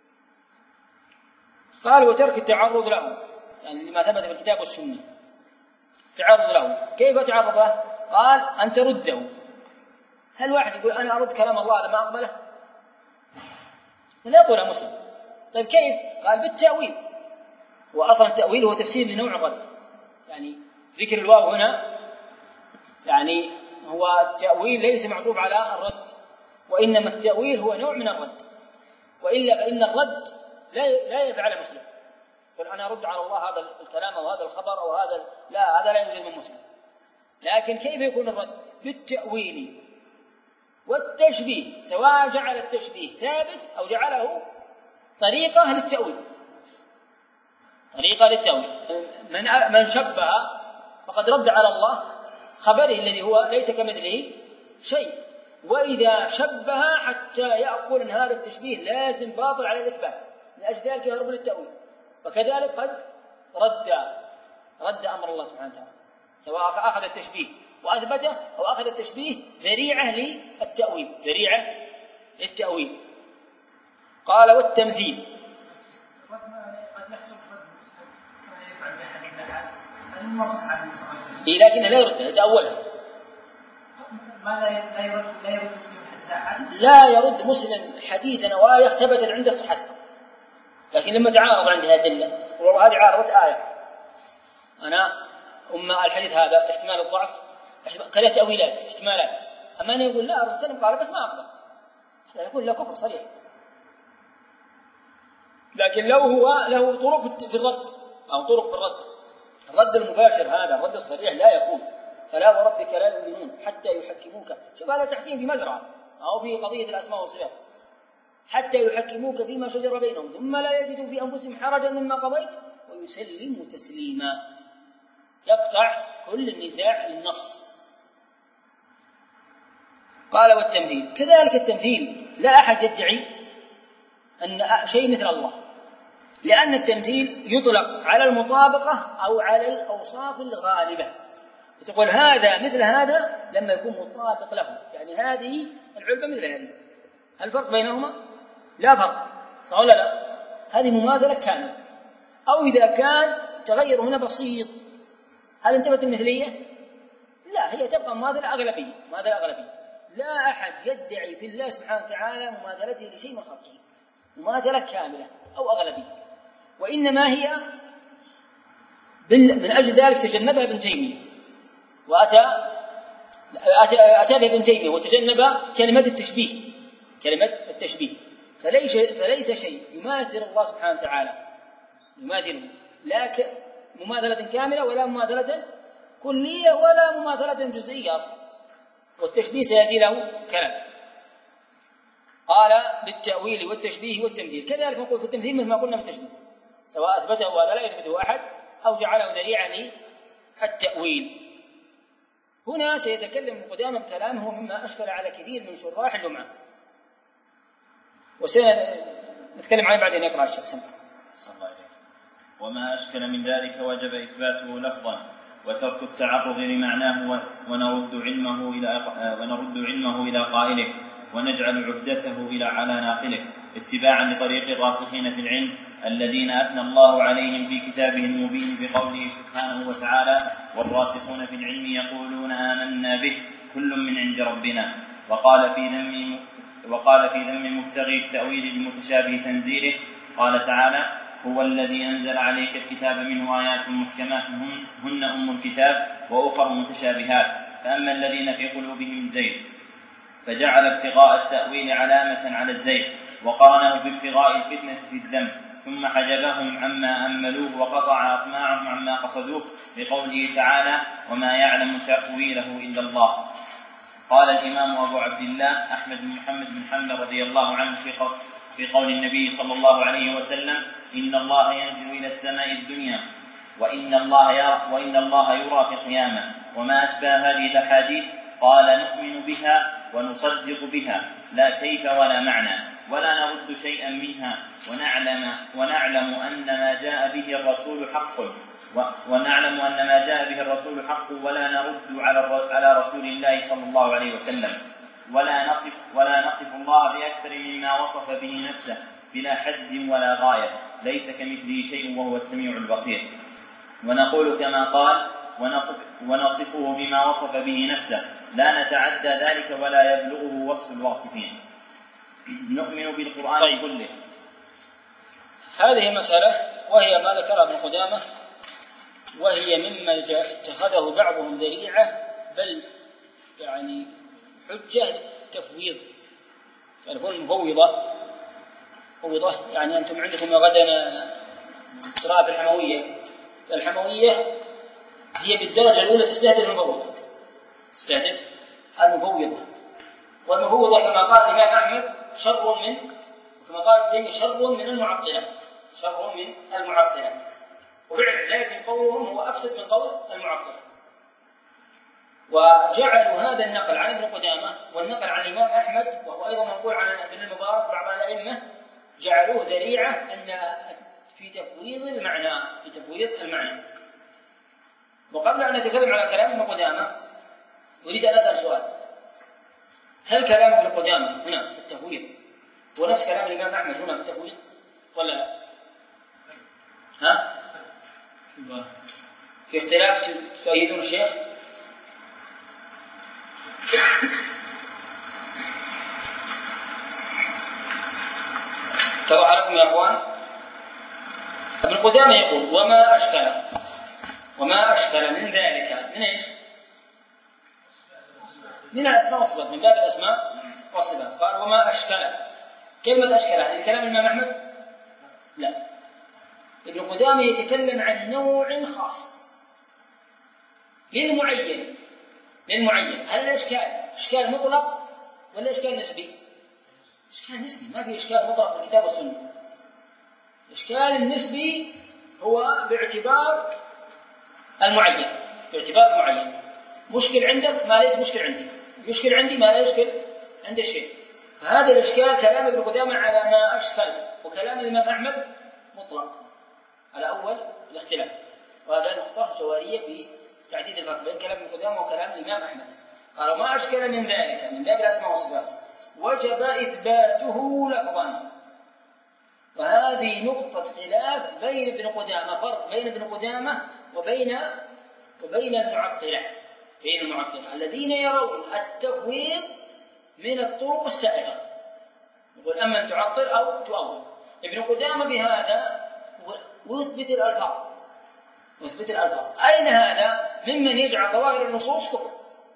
قال وترك التعرض له، يعني لما ثبت في الكتاب والسنة. تعرض له، كيف تعرض له؟ قال أن ترده. هل واحد يقول أنا أرد كلام الله لما أقبله؟ لا يقولها مسلم. طيب كيف؟ قال بالتأويل، وأصلا التأويل هو تفسير لنوع الرد. يعني ذكر الواو هنا يعني هو التأويل ليس معطوف على الرد، وإنما التأويل هو نوع من الرد، وإلا فإن الرد لا يفعل مسلم. قل أنا أرد على الله هذا الكلام أو هذا الخبر أو هذا، لا، هذا لا يوجد من مسلم. لكن كيف يكون الرد؟ بالتأويل والتشبيه، سواء جعل التشبيه ثابت أو جعله طريقة للتأويل. من شبه فقد رد على الله خبره الذي هو ليس كمثله شيء، وإذا شبه حتى يقول أن هذا التشبيه لازم باطل على الإثبات، لأجل ذلك يهرب للتأويل. وكذلك قد رد أمر الله سبحانه وتعالى، سواء أخذ التشبيه وأثبته أو أخذ التشبيه ذريعة للتأويل. قال والتمثيل. لكن لا يرد، يتأولها. لا يرد مسلم حديثا أو آية ثبت عند صحته، لكن لما تعارض عندها أدلة، والله هذه عارضت آية، أنا الحديث هذا احتمال الضعف كذا تأويلات احتمالات، أما أنا يقول لا الرسول صلى الله عليه وسلم قال بس ما أقبل، هذا يقول لا كفر صريح. لكن لو هو له طرق في الرد أو طرق في الرد المباشر، هذا الرد الصريح لا يكون. فلا وربك لا يؤمنون حتى يحكموك، شوف هذا تحكيم في مزرعة أو في قضية الأسماء والصفات، حتى يحكموك فيما شجر بينهم ثم لا يجدوا في أنفسهم حرجا مما قضيت ويسلموا تسليما، يقطع كل النزاع للنص. قال والتمثيل كذلك التمثيل لا أحد يدعي أن شيء مثل الله، لأن التمثيل يطلق على المطابقة أو على الأوصاف الغالبة، وتقول هذا مثل هذا لما يكون مطابق له، يعني هذه العلبة مثل هذه، هل فرق بينهما؟ لا فرق، صح ولا لا؟ هذه مماثلة كاملة. أو إذا كان تغير هنا بسيط، هل انتبهت المثلية؟ لا، هي تبقى مماثلة أغلبية. لا أحد يدعي في الله سبحانه وتعالى مماثلته لشيء من خلقه مماثلة كاملة أو أغلبية، وإنما هي من أجل ذلك تجنبها ابن تيمية، وأتى بها ابن تيمية وتجنب كلمة التشبيه. فليس شيء يماثل الله سبحانه وتعالى، يماثله لا مماثلة كاملة ولا مماثلة كلية ولا مماثلة جزئية أصلا، والتشبيه سيأتي له كلام. قال بالتأويل والتشبيه والتمثيل، كذلك نقول في التمثيل مثل ما قلنا في التشبيه، سواء أثبته ولا لا يثبته أحد أو جعله ذريعة للتأويل. هنا سيتكلم ابن قدامة بكلامه مما أشكل على كثير من شراح اللمعة، وسنتكلم عنه بعد أن يقرأ الشيخ سمع. وما أشكل من ذلك وجب إثباته لفظا وترك التعرض لمعناه، ونرد علمه إلى قائله ونجعل عهدته على ناقله، اتباعا لطريق الراسخين في العلم الذين أثنى الله عليهم في كتابه المبين بقوله سبحانه وتعالى والراسخون في العلم يقولون آمنا به كل من عند ربنا. وقال في ذم مبتغي التأويل المتشابه تنزيله، قال تعالى هو الذي أنزل عليك الكتاب منه آيات محكمات هن أم الكتاب وأخر متشابهات، فأما الذين في قلوبهم زيغ فجعل ابتغاء التأويل علامة على الزيغ وقارنه بابتغاء الفتنة في الذنب، ثم حجبهم عما أملوه وقطع أطماعهم عما قصدوه بقوله تعالى وما يعلم تأويله إلا الله. قال الإمام أبو عبد الله أحمد بن محمد بن حنبل رضي الله عنه في قول النبي صلى الله عليه وسلم إن الله ينزل إلى السماء الدنيا وإن الله يرى في القيامة وما أشبه هذه الأحاديث، قال نؤمن بها ونصدق بها لا كيف ولا معنى، ولا نرد شيئا منها، ونعلم أن ما جاء به الرسول حق ولا نرد على رسول الله صلى الله عليه وسلم، ولا نصف الله بأكثر مما وصف به نفسه بلا حد ولا غاية، ليس كمثله شيء وهو السميع البصير، ونقول كما قال ونصفه بما وصف به نفسه لا نتعدى ذلك ولا يبلغه وصف الواصفين. نؤمن بالقرآن كله. هذه مسألة وهي ما ذكرها ابن قدامة، وهي مما اتخذه بعضهم ذريعة بل يعني حجة تفويض، تعرفون المفوضة يعني أنتم عندكم غدا قراءة الحموية هي بالدرجة الأولى تستهدف المفوضة، والمفوضة كما قال الإمام أحمد شر من المعطلة، وفعلا لازم قولهم هو أفسد من قول المعطلة. وجعلوا هذا النقل عن ابن قدامة والنقل عن الإمام أحمد، وهو أيضا منقول عن ابن المبارك بعض الأئمة، جعلوه ذريعة أن في تفويض المعنى. وقبل أن نتكلم على كلام ابن قدامة أريد أن أسأل سؤال: هل كلام ابن قدامة هنا في التفويض ونفس كلام الإمام أحمد هنا في التفويض ولا لا؟ في اختلاف تؤيدون الشيخ؟ ترى لكم يا أخوان قدامة يقول وما أشكل من ذلك من إيش؟ من الأسماء والصفات، من باب الأسماء والصفات. قال وما أشكل. كلمة أشكل هذه كلام الإمام أحمد؟ لا. ابن قدامة يتكلم عن نوع خاص للمعين. هل الإشكال إشكال مطلق ولا إشكال نسبي؟ إشكال نسبي، ما في إشكال مطلق في الكتاب والسنة. الإشكال النسبي هو باعتبار المعين، مشكل عندك ما ليس مشكل عندي، يشكل عندي ما لا يشكل عند الشيء. فهذا الإشكال كلام ابن قدامة على ما أشكل، وكلام الإمام أحمد مطلق على أول الاختلاف. وهذا نقطة جوهرية في تعديد الفرق بين كلام ابن قدامة وكلام الإمام أحمد. قال ما أشكل من ذلك من باب الأسماء والصفات وجب إثباته لفظا. وهذه نقطة خلاف بين ابن قدامة، فرق بين ابن قدامة وبين المعطلة. الذين يرون التفويض من الطرق السائغة، يقول أما أن تعطل أو تؤول. ابن قدامة بهذا ويثبت الألفاظ. أين هذا؟ ممن يجعل ظواهر النصوص كفر.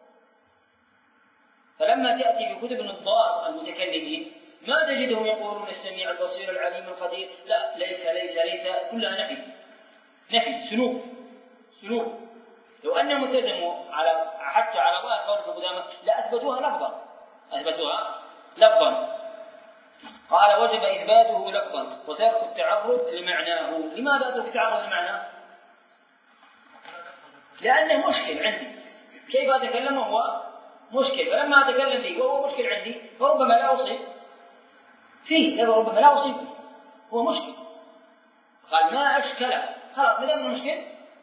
فلما تأتي بكتب النظار المتكلمين ما تجدهم يقولون السميع البصير العليم القدير، لا، ليس كلها نفي سلوك. لو أنهم التزموا حتى على ظاهر قول ابن قدامة لأثبتوها لفظا. قال وجب إثباته لفظا وترك التعرض لمعناه. لماذا ترك التعرض لمعناه؟ لأنه مشكل عندي، كيف أتكلم هو مشكل، فلما أتكلم فيه وهو مشكل عندي فربما لا أصيب فيه، هو مشكل. قال ما أشكل، خلاص ما دام مشكل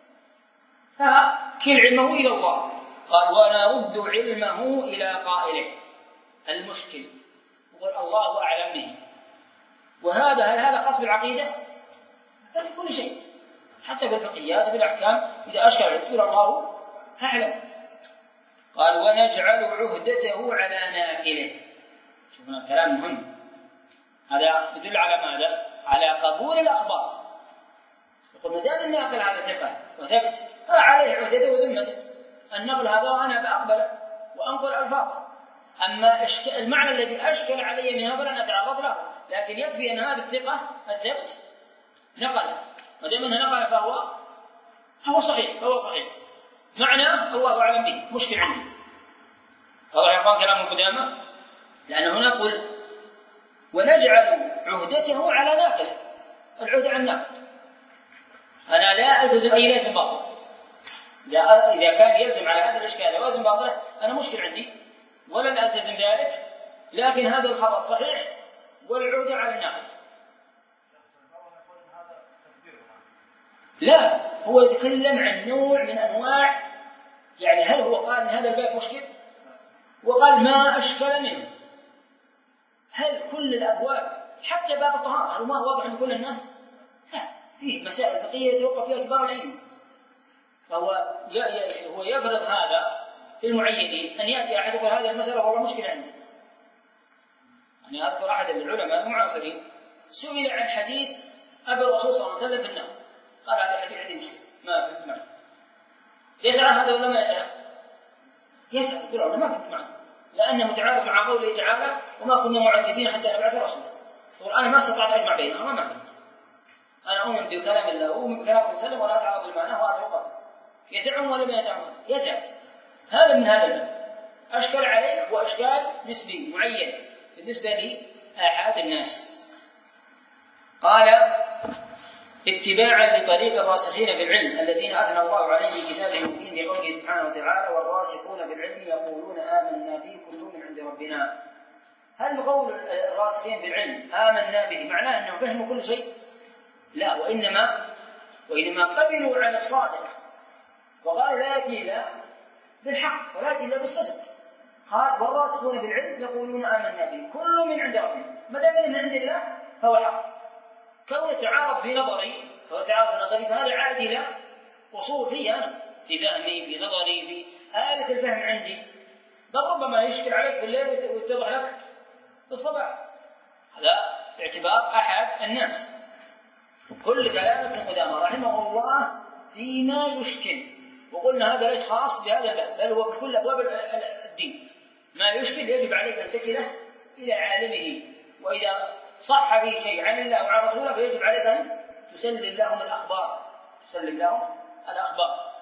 فكل علمه إلى الله. قال ونرد علمه إلى قائله. المشكل يقول الله أعلم به. هل هذا خاص بالعقيدة؟ بل كل شيء، حتى بالفقهيات وبالأحكام إذا أشكل يقول الله أعلم. قال ونجعل عهدته على ناقله. شوفنا كلام مهم، هذا يدل على ماذا؟ على قبول الأخبار. يقول ما دام الناقل هذا ثقة وثبت عليه عهدته وذمته، النقل هذا وأنا بأقبله وأنقل ألفاظه. أما المعنى الذي أشكل علي من هذا لن أتعرض له، لكن يكفي أن هذا الثقة الثبت نقل، ما دام أنه نقل فهو صحيح. معنى الله أعلم به، مشكل عندي. واضح يا أخوان كلام القدامى؟ لأن هنا قل ونجعل عهدته على ناقله. العهد عن الناقل، أنا لا ألتزم أي لازم باطل. إذا كان يلزم على هذا الإشكال لوازم باطلة أنا مشكل عندي ولن ألتزم ذلك، لكن هذا الخبر صحيح والعهد على الناقل. لا، هو يتكلم عن نوع من أنواع، يعني هل هو قال إن هذا الباب مشكل؟ وقال ما أشكل منه. هل كل الأبواب حتى باب الطهارة هل ما هو واضح عند كل الناس؟ لا، فيه مسائل فقهية يتوقف فيها كبار العلم. فهو يفرض هذا في المعينين، أن يأتي أحد يقول هذه المسألة والله مشكلة عندي. أنا أذكر أحد المعلماء المعاصرين سئل عن حديث أبي الرسول صلى الله عليه وسلم في النار، قال هذا الحديث عندي مشكلة ما فهمت معه. يسعى هذا ولا ما يسعى؟ يسعى، يقول أنا ما فهمت معه، لأنه متعارض مع قوله تعالى وما كنا معذبين حتى نبعث رسولا. يقول أنا ما استطعت أجمع بينهما، ما فهمت. أنا أؤمن بكلام الله وأؤمن بكلام الرسول صلى الله عليه وسلم ولا أتعرض للمعنى وأتوقف. يسعهم ولا ما يسعهم؟ يسع. هذا من هذا الباب. أشكل عليه هو أشكال نسبي معين بالنسبة لآحاد الناس. قال اتباعا لطريق الراسخين في العلم الذين أثنى الله عليه في كتابه المبين بقوله سبحانه وتعالى والراسخون في العلم يقولون آمنا به كل من عند ربنا. هل قول الراسخين في العلم آمنا به معناه أنهم فهموا كل شيء؟ لا، وإنما قبلوا عن الصادق وقالوا لا يأتي إلا بالحق ولا يأتي إلا بالصدق. قال والراسخون في العلم يقولون آمنا به كل من عند ربنا، ما دام من عند الله فهو حق. كون تعارض في نظري فهذا عائد إلى أصول في أنا في فهمي في نظري في آلة الفهم عندي، بل ربما يشكل عليك بالليل ويتضح لك في الصباح. هذا باعتبار أحد الناس. كل كلام ابن قدامة رحمه الله فيما يشكل، وقلنا هذا ليس خاص بهذا الباب، بل هو بكل أبواب الدين. ما يشكل يجب عليك أن تكله إلى عالمه، وإذا صح به شيء عن الله وعن رسوله فيجب عليك أن تسلم لهم الأخبار.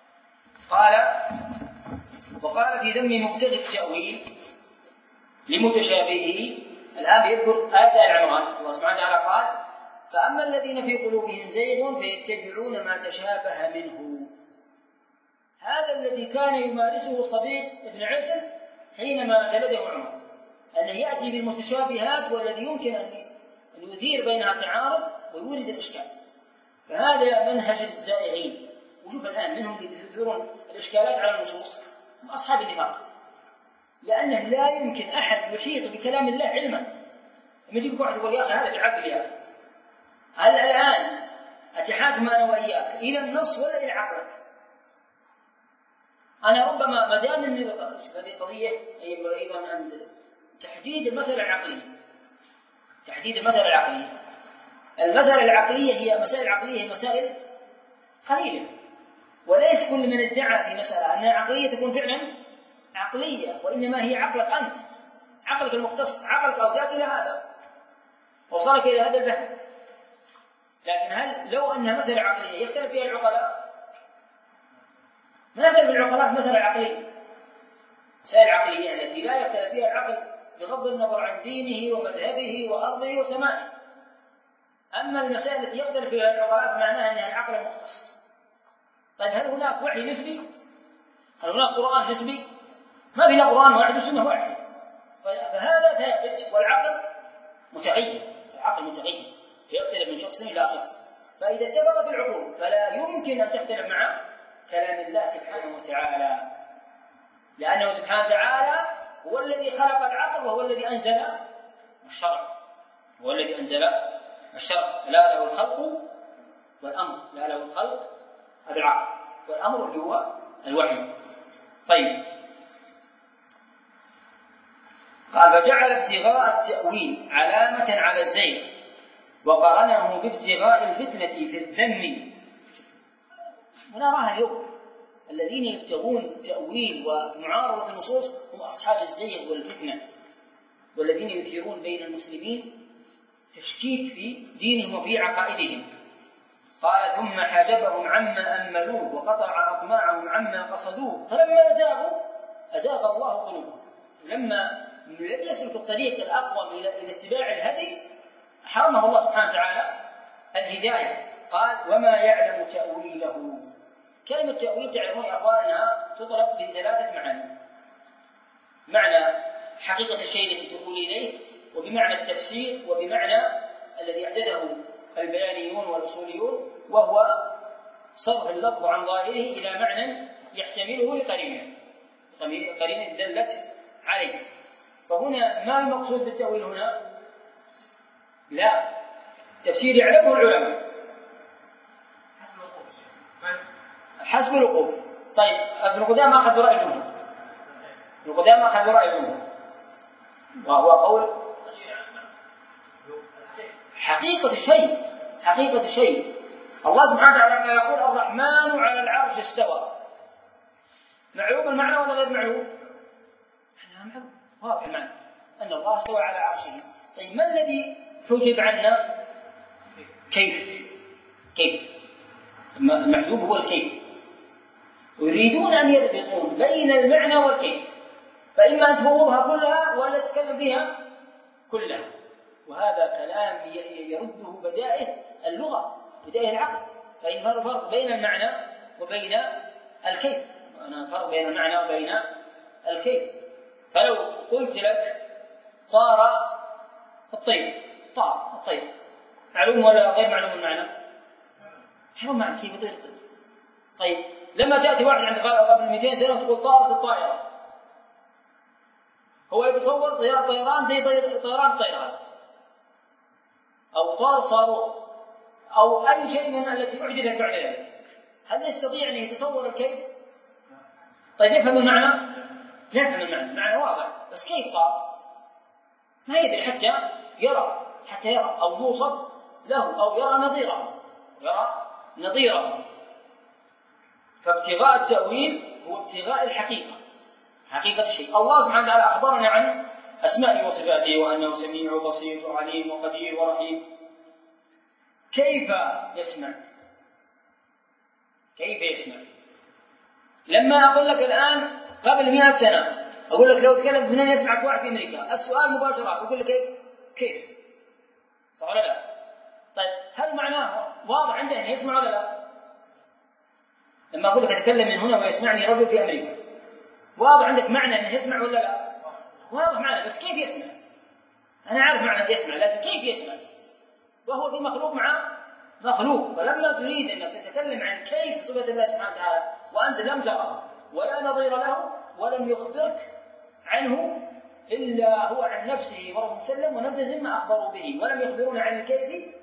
وقال في ذم مبتغي التأويل لمتشابهه. الآن يذكر آية آل عمران، الله سبحانه وتعالى قال: فأما الذين في قلوبهم زيغ فيتبعون ما تشابه منه. هذا الذي كان يمارسه صديق ابن عسل حينما جلده عمر، أنه يأتي بالمتشابهات والذي يمكن أن يثير بينها تعارض ويورد الإشكال. فهذا منهج الزائغين. وشوف الآن منهم اللي يثيرون الإشكالات على النصوص هم أصحاب النفاق، لأنه لا يمكن أحد يحيط بكلام الله علما. لما يجيك واحد يقول: يا أخي هذا بعقل، يا أخي هل الآن أتحاكم أنا وإياك إلى النص ولا إلى عقلك؟ أنا ربما ما دام أن هذه قضية أيضا أن تحديد المسألة العقلية. المسألة العقلية هي مسائل قليلة، وليس كل من ادعى في مسألة أنها عقلية تكون فعلا عقلية، وإنما هي عقلك أنت، عقلك المختص، عقلك أوداك إلى هذا وصلك إلى هذا الفهم. لكن هل لو أنها مسألة عقلية يختلف فيها العقلاء؟ ما يختلف العقلاء في مسألة عقلية. مسائل العقلية التي لا يختلف فيها العقل بغض النظر عن دينه ومذهبه وأرضه وسمائه. أما المسائل التي يختلف فيها العقلاء معناها أنها العقل المختص. طيب هل هناك وحي نسبي؟ هل هناك قرآن نسبي؟ ما في قرآن واحد وسنة واحدة، فهذا ثابت. والعقل متغير، يختلف من شخص إلى شخص. فإذا اتفقت العقول فلا يمكن أن تختلف مع كلام الله سبحانه وتعالى، لأنه سبحانه وتعالى هو الذي خلق العقل وهو الذي أنزل الشرع. لا له الخلق والأمر، هذا العقل، والأمر اللي هو الوحي. طيب، قال: فجعل ابتغاء التأويل علامة على الزيغ وقرنه بابتغاء الفتنة في الذم. ونراها اليوم الذين يبتغون تأويل ومعارضة النصوص هم أصحاب الزيغ والفتنة، والذين يثيرون بين المسلمين تشكيك في دينهم وفي عقائدهم. قال: ثم حجبهم عما أملوه وقطع أطماعهم عما قصدوه فلما أزاغ الله قلوبهم. لما لم يسلك الطريق الأقوم إلى اتباع الهدي حرمه الله سبحانه وتعالى الهداية. قال: وما يعلم تأويله. كلمة تأويل تعلمون يا أخوان أنها تضرب بثلاثة معاني: معنى حقيقة الشيء التي تقول إليه، وبمعنى التفسير، وبمعنى الذي أحدثه البيانيون والأصوليون، وهو صرف اللفظ عن ظاهره إلى معنى يحتمله لقرينة دلت عليه. فهنا ما المقصود بالتأويل هنا؟ لا، التفسير يعلمه العلماء حسب الوقوف. طيب، ابن قدامة أخذ برأي الجمهور، وهو قول حقيقة الشيء. الله سبحانه وتعالى يقول: الرحمن على العرش استوى. معلوم المعنى ولا غير معلوم؟ معلوم، واضح المعنى أن الله استوى على عرشه. طيب، ما الذي حجب عنا؟ كيف؟ المحجوب هو الكيف، ويريدون أن يربطون بين المعنى والكيف، فإما أن تفوضها كلها ولا تتكلم بها كلها. وهذا كلام يرده بدائه اللغة، بدائه العقل. فإن فرق بين المعنى وبين الكيف، فلو قلت لك طار الطير، معلوم ولا غير معلوم المعنى؟ معلوم معنى كيف يطير الطير. طيب، لما تأتي واحد عند قبل 200 سنة وتقول طارت الطائرة، هو يتصور طيران زي طيران الطيران، أو طار صاروخ، أو أي شيء من التي أحدثت بعد ذلك. هل يستطيع أن يتصور الكيف؟ طيب، يفهم المعنى؟ يفهم المعنى واضح، بس كيف طار؟ ما يدري حتى يرى أو يوصف له أو يرى نظيره. فابتغاء التأويل هو ابتغاء حقيقة الشيء. الله سبحانه وتعالى أخبرنا عن أسمائه وصفاته وأنه سميع وبصير وعليم وقدير ورحيم. كيف يسمع؟ لما أقول لك الآن قبل 100 سنة أقول لك لو تكلم هنا يسمعك واحد في أمريكا، السؤال مباشرة أقول لك كيف؟ صح ولا لا؟ طيب هل معناه واضح عنده أن يسمع ولا لا؟ لما أقول لك أتكلم من هنا ويسمعني رجل في أمريكا، واضح عندك معنى أنه يسمع ولا لا؟ واضح معنى، بس كيف يسمع؟ أنا عارف معنى يسمع، لكن كيف يسمع؟ وهو في مخلوق مع مخلوق. فلما تريد أنك تتكلم عن كيف صفة الله سبحانه وتعالى وأنت لم تره ولا نظير له ولم يخبرك عنه إلا هو عن نفسه ورسوله صلى الله عليه وسلم ونلتزم ما أخبروا به، ولم يخبرونا عن الكيف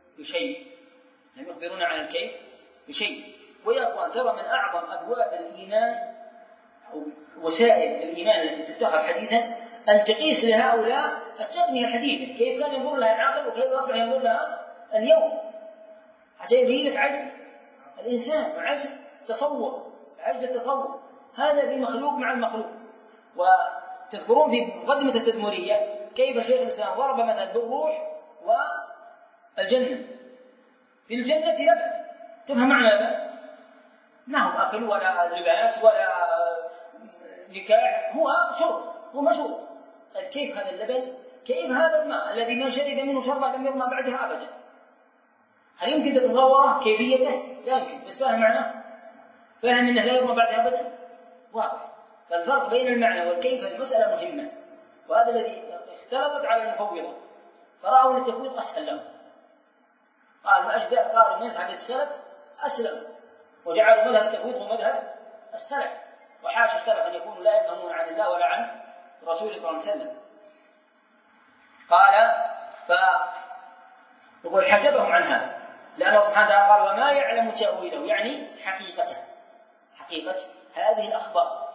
بشيء. ويا أخوان ترى من أعظم أبواب الإيمان أو وسائل الإيمان التي تتخذ حديثا أن تقيس لهؤلاء التقنية الحديثة، كيف كان ينظر لها العقل وكيف أصبح ينظر لها اليوم، حتى يبين لك عجز الإنسان وعجز التصور. هذا في مخلوق مع المخلوق. وتذكرون في مقدمة التدمرية كيف شيخ الإسلام ضرب مثلا بالروح والجنة. في الجنة لبن، تفهم معنى لبن؟ ما هو أكل ولا لباس ولا نكاح، هو شرب، هو مشروب. طيب كيف هذا اللبن؟ كيف هذا الماء الذي من شرب منه شربا لم يظمأ بعدها أبدا؟ هل يمكن تتصوره كيفيته؟ لا يمكن، بس فاهم معناه؟ فاهم أنه لا يظمأ بعدها أبدا؟ واضح. فالفرق بين المعنى والكيف المسألة مهمة، وهذا الذي اختلطت على المفوضة، فرأوا أن التفويض أسهل لهم. قالوا مذهب السلف أسلم، وجعلوا مذهب التفويض هو مذهب السلف. وحاشا السلف أن يكونوا لا يفهمون عن الله ولا عن رسوله صلى الله عليه وسلم. قال يقول حجبهم عن هذا، لأن الله سبحانه وتعالى قال وما يعلم تأويله، يعني حقيقة هذه الأخبار،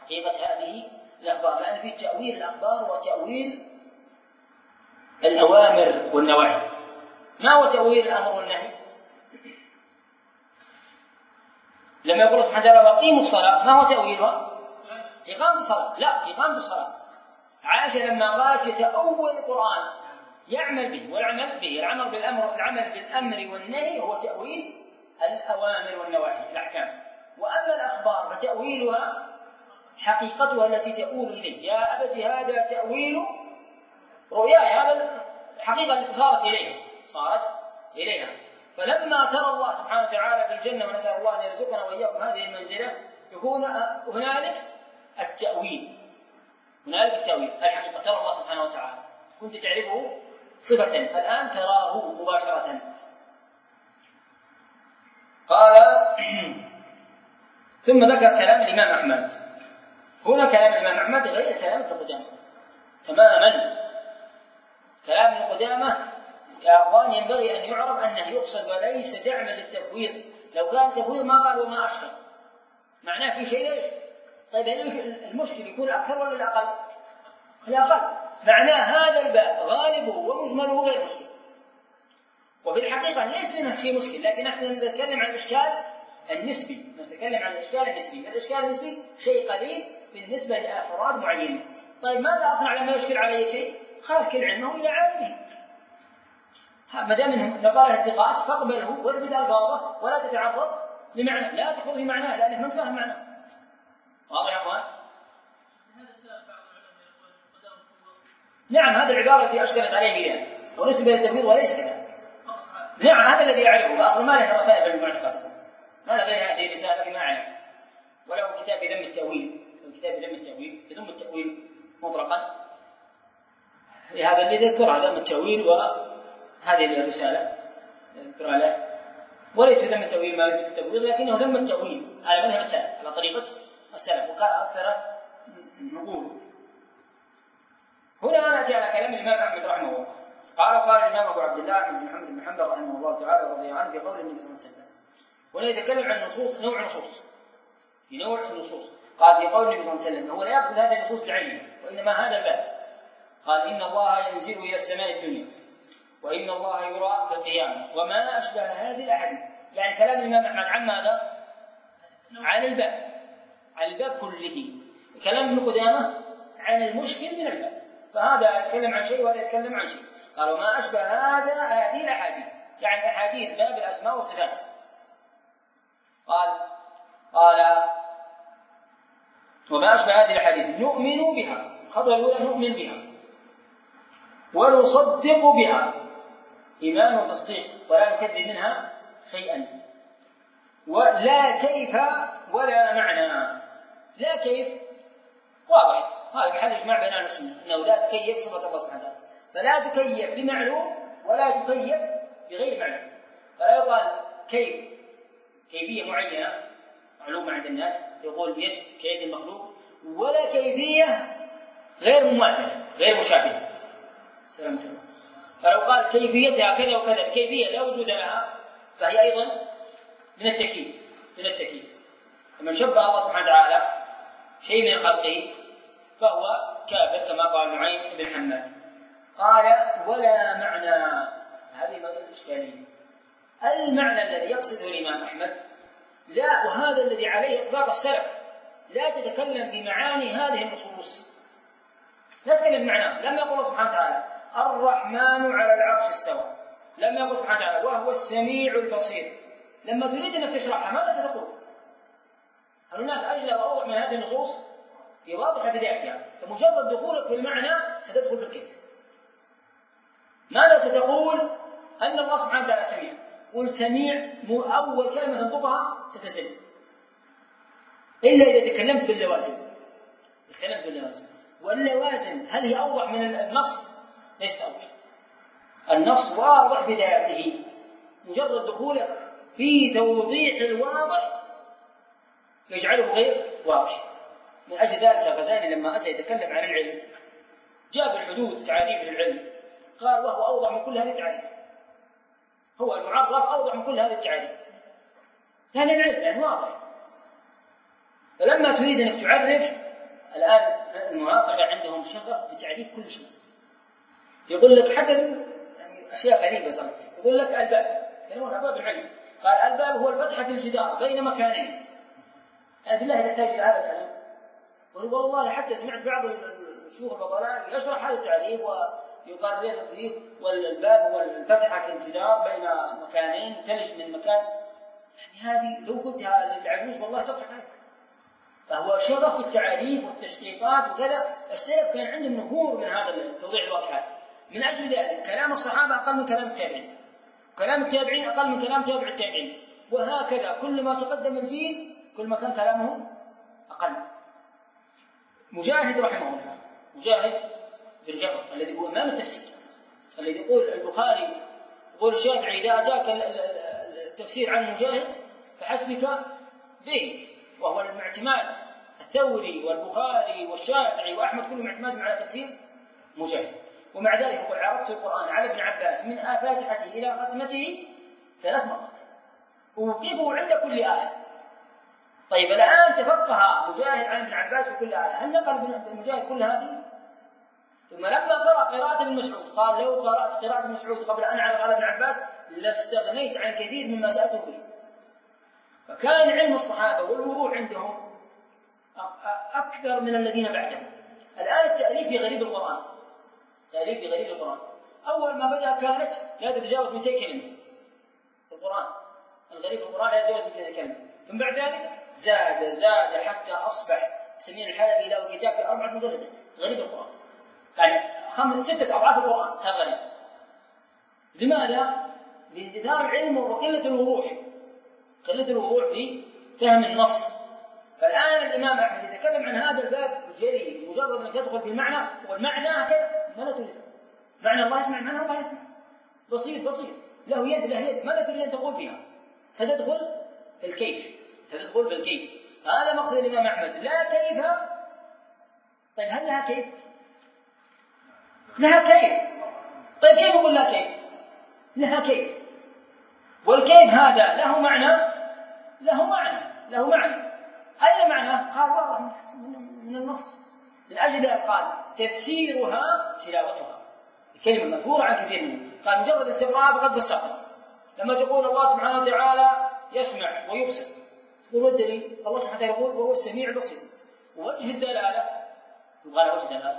لأن في تأويل الأخبار وتأويل الأوامر والنواهي. ما هو تأويل الأمر والنهي؟ لما يقول سبحانه وتعالى وأقيموا الصلاة، ما هو تأويلها؟ إقامة الصلاة. لا، إقامة الصلاة. عائشة لما قالت يتأول القرآن يعمل به والعمل به، العمل بالأمر والنهي هو تأويل الأوامر والنواهي، الأحكام. وأما الأخبار فتأويلها حقيقتها التي تؤول إليه. يا أبت هذا تأويل رؤياي، هذا الحقيقة التي صارت إليها. فلما ترى الله سبحانه وتعالى بالجنة، ونسأل الله أن يرزقنا وإياكم هذه المنزلة، يكون هنالك التأويل، الحقيقة. ترى الله سبحانه وتعالى كنت تعرفه صفة، الآن تراه مباشرة. قال ثم ذكر كلام الإمام أحمد. هنا كلام الإمام أحمد غير كلام ابن قدامة تماما. كلام ابن قدامة يا أخوان ينبغي أن يعرف أنه يقصد وليس دعما للتفويض. لو كان تفويض ما قال وما أشكل، معناه في شيء لا يشكل. طيب المشكل يكون أكثر ولا الأقل؟ الأقل. معناه هذا الباب غالبه ومجمله غير مشكل، وفي الحقيقة ليس منه شيء مشكل، لكن نحن نتكلم عن الإشكال النسبي. الإشكال النسبي شيء قليل بالنسبة لأفراد معينة. طيب ماذا أصنع لما يشكل علي شيء؟ خلق كل علمه إلى عالمه. ما دام منهم نقاله الثقات فاقبله واثبت الفاظه ولا تتعرض لمعنى، لا تأخذ في معناه لأنك ما تفهم معناه. واضح يا أخوان؟ نعم، هذه العبارة التي أشكلت عليه بها ونسبة للتفويض وليس كذلك. نعم، هذا الذي يعرفه، وأصلا ما له رسائل في المعتقد، ما له غير هذه الرسالة ما أعرف، وله كتاب في ذم التأويل، يذم التأويل مطلقا. لهذا الذي يذكر ذم التأويل وهذه الرسالة يذكرها له، وليس في ذم التأويل ما يثبت التأويل، لكنه ذم التأويل على مذهب السلف، على طريقة السلف، وكان أكثر نقول. هنا نأتي على كلام الإمام أحمد رحمه الله. قال الإمام أبو عبد الله أحمد بن محمد بن حنبل رحمه الله تعالى ورضي عنه في قول النبي صلى الله عليه وسلم. هنا يتكلم عن نوع النصوص. قال في قول النبي صلى الله عليه وسلم هو لا يأخذ هذه النصوص بعينها، وإنما هذا الباب. قال إن الله ينزل إلى السماء الدنيا وإن الله يرى في القيامة وما أشبه هذه الأحاديث. يعني كلام الإمام أحمد عن ماذا؟ عن الباب كله. كلام ابن قدامة عن المشكل من الباب، فهذا يتكلم عن شيء وهذا يتكلم عن شيء. قالوا ما أشبه هذه الأحاديث، يعني أحاديث باب الأسماء والصفات. قال وما أشبه هذه الأحاديث نؤمن بها، الخطوة الأولى نؤمن بها ونصدق بها إيمان وتصديق، ولا نكذب منها شيئا. ولا كيف ولا معنى. لا كيف واضح، هذا محل إجماع بين أهل السنة أنه لا تكيف صفة الله سبحانه وتعالى، فلا تكيف بمعلوم ولا تكيف بغير معلوم. فلا يقال كيفية معينة معلومة عند الناس، يقول يد كيد المخلوق، ولا كيفية غير مماثلة غير مشابهة. فلو قال كيفيتها كذا وكذا كيفية لا وجود لها فهي أيضا من التكييف. فمن شبه الله سبحانه وتعالى شيء من خلقه فهو كافر كما قال نعيم بن حماد. قال ولا معنى، هذه الإشكالية. المعنى الذي يقصده الإمام أحمد لا، وهذا الذي عليه إطلاق السلف، لا تتكلم بمعاني هذه النصوص، لا تتكلم بمعناه. لم يقل الله سبحانه وتعالى الرحمن على العرش استوى، لم يقل سبحانه وتعالى وهو السميع البصير. لما تريد أن تشرحها ماذا ستقول؟ هل هناك أجل وأوضح من هذه النصوص؟ هي واضحة بذاتها، فمجرد دخولك في المعنى ستدخل في الكيف. ماذا ستقول؟ أن الله سبحانه وتعالى سميع. قل سميع أول كلمة تنطقها ستزل، إلا إذا تكلمت باللوازم. واللوازم هل هي أوضح من النص؟ ليست أوضح. النص واضح بذاته، مجرد دخولك في توضيح الواضح يجعله غير واضح. من أجل ذلك الغزالي لما أتى يتكلم عن العلم جاب الحدود تعريف للعلم، قال وهو أوضح من كل هذه التعريف، هو المعرف أوضح من كل هذه التعريف، لأن العلم يعني واضح. فلما تريد أنك تعرف، الآن المناطقة عندهم شغف بتعريف كل شيء، يقول لك حتى يعني أشياء غريبة صراحة. يقول لك الباب، يقولون باب العلم، قال الباب هو الفتحة في الجدار بين مكانين. يعني بالله تحتاج إلى هذا الكلام؟ والله حتى سمعت بعض الشيوخ الفضلاء يشرح هذا التعريف ويقرر به، والباب هو الفتحة في الجدار بين مكانين تلج من مكان. يعني هذه لو قلتها للعجوز والله تضحك عليك. فهو شغف التعريف والتشقيقات وكذا. السلف كان عندهم نفور من هذا التوضيح الواضحات. من أجل ذلك كلام الصحابة أقل من كلام التابعين، كلام التابعين أقل من كلام تابع التابعين، وهكذا كل ما تقدم الجيل كل ما كان كلامهم أقل. مجاهد رحمه الله، مجاهد بن جبر الذي هو إمام التفسير، الذي يقول البخاري يقول الشافعي إذا أتاك التفسير عن مجاهد فحسبك به، وهو المعتماد الثوري والبخاري والشافعي وأحمد كلهم اعتماد على تفسير مجاهد. ومع ذلك يقول عرضت القرآن على ابن عباس من فاتحته إلى ختمته 3 مرات، ووقفه عند كل آية. طيب الآن تفقه مجاهد عن ابن عباس في كل آية، هل نقل مجاهد كل هذه؟ ثم لما قرأ قراءة ابن مسعود قال لو قرأت قراءة ابن مسعود قبل أن أعرض على ابن عباس لاستغنيت عن كثير مما سألته به. فكان علم الصحابة والوروع عندهم أكثر من الذين بعدهم. الآن التأليف في غريب القرآن، تأليف في غريب القرآن أول ما بدأ كانت لا تتجاوز 200 كلمة في القرآن، الغريب في القرآن لا يتجاوز 200 كلمة. ثم بعد ذلك زاد حتى أصبح سمين الحلبي له كتاب ب4 مجلدات غريب القرآن، يعني 6 أضعاف القرآن صار غريب. لماذا؟ لاندثار العلم وقلة الوضوح، قلة الوضوح في فهم النص. فالآن الإمام أحمد يتكلم عن هذا الباب بجلي، مجرد أن تدخل في المعنى، والمعنى هكذا ماذا تريد؟ معنى الله يسمع، معنى الله يسمع، بسيط له يد له يد، ماذا تريد أن تقول فيها؟ ستدخل في الكيف، هذا مقصد الإمام أحمد. لا كيف. طيب هل لها كيف؟ لها كيف. طيب كيف يقول لا كيف؟ لها كيف، والكيف هذا له معنى. أين معنى؟ قال واضح من النص. من أجل ذلك قال تفسيرها تلاوتها، كلمة مشهورة عن كثير منهم. قال مجرد التقراء فقد فسقها. لما تقول الله سبحانه وتعالى يسمع ويبصر، تقول والدليل؟ الله سبحانه وتعالى يقول وهو السميع البصير. ووجه الدلالة يبغى له وجه دلالة،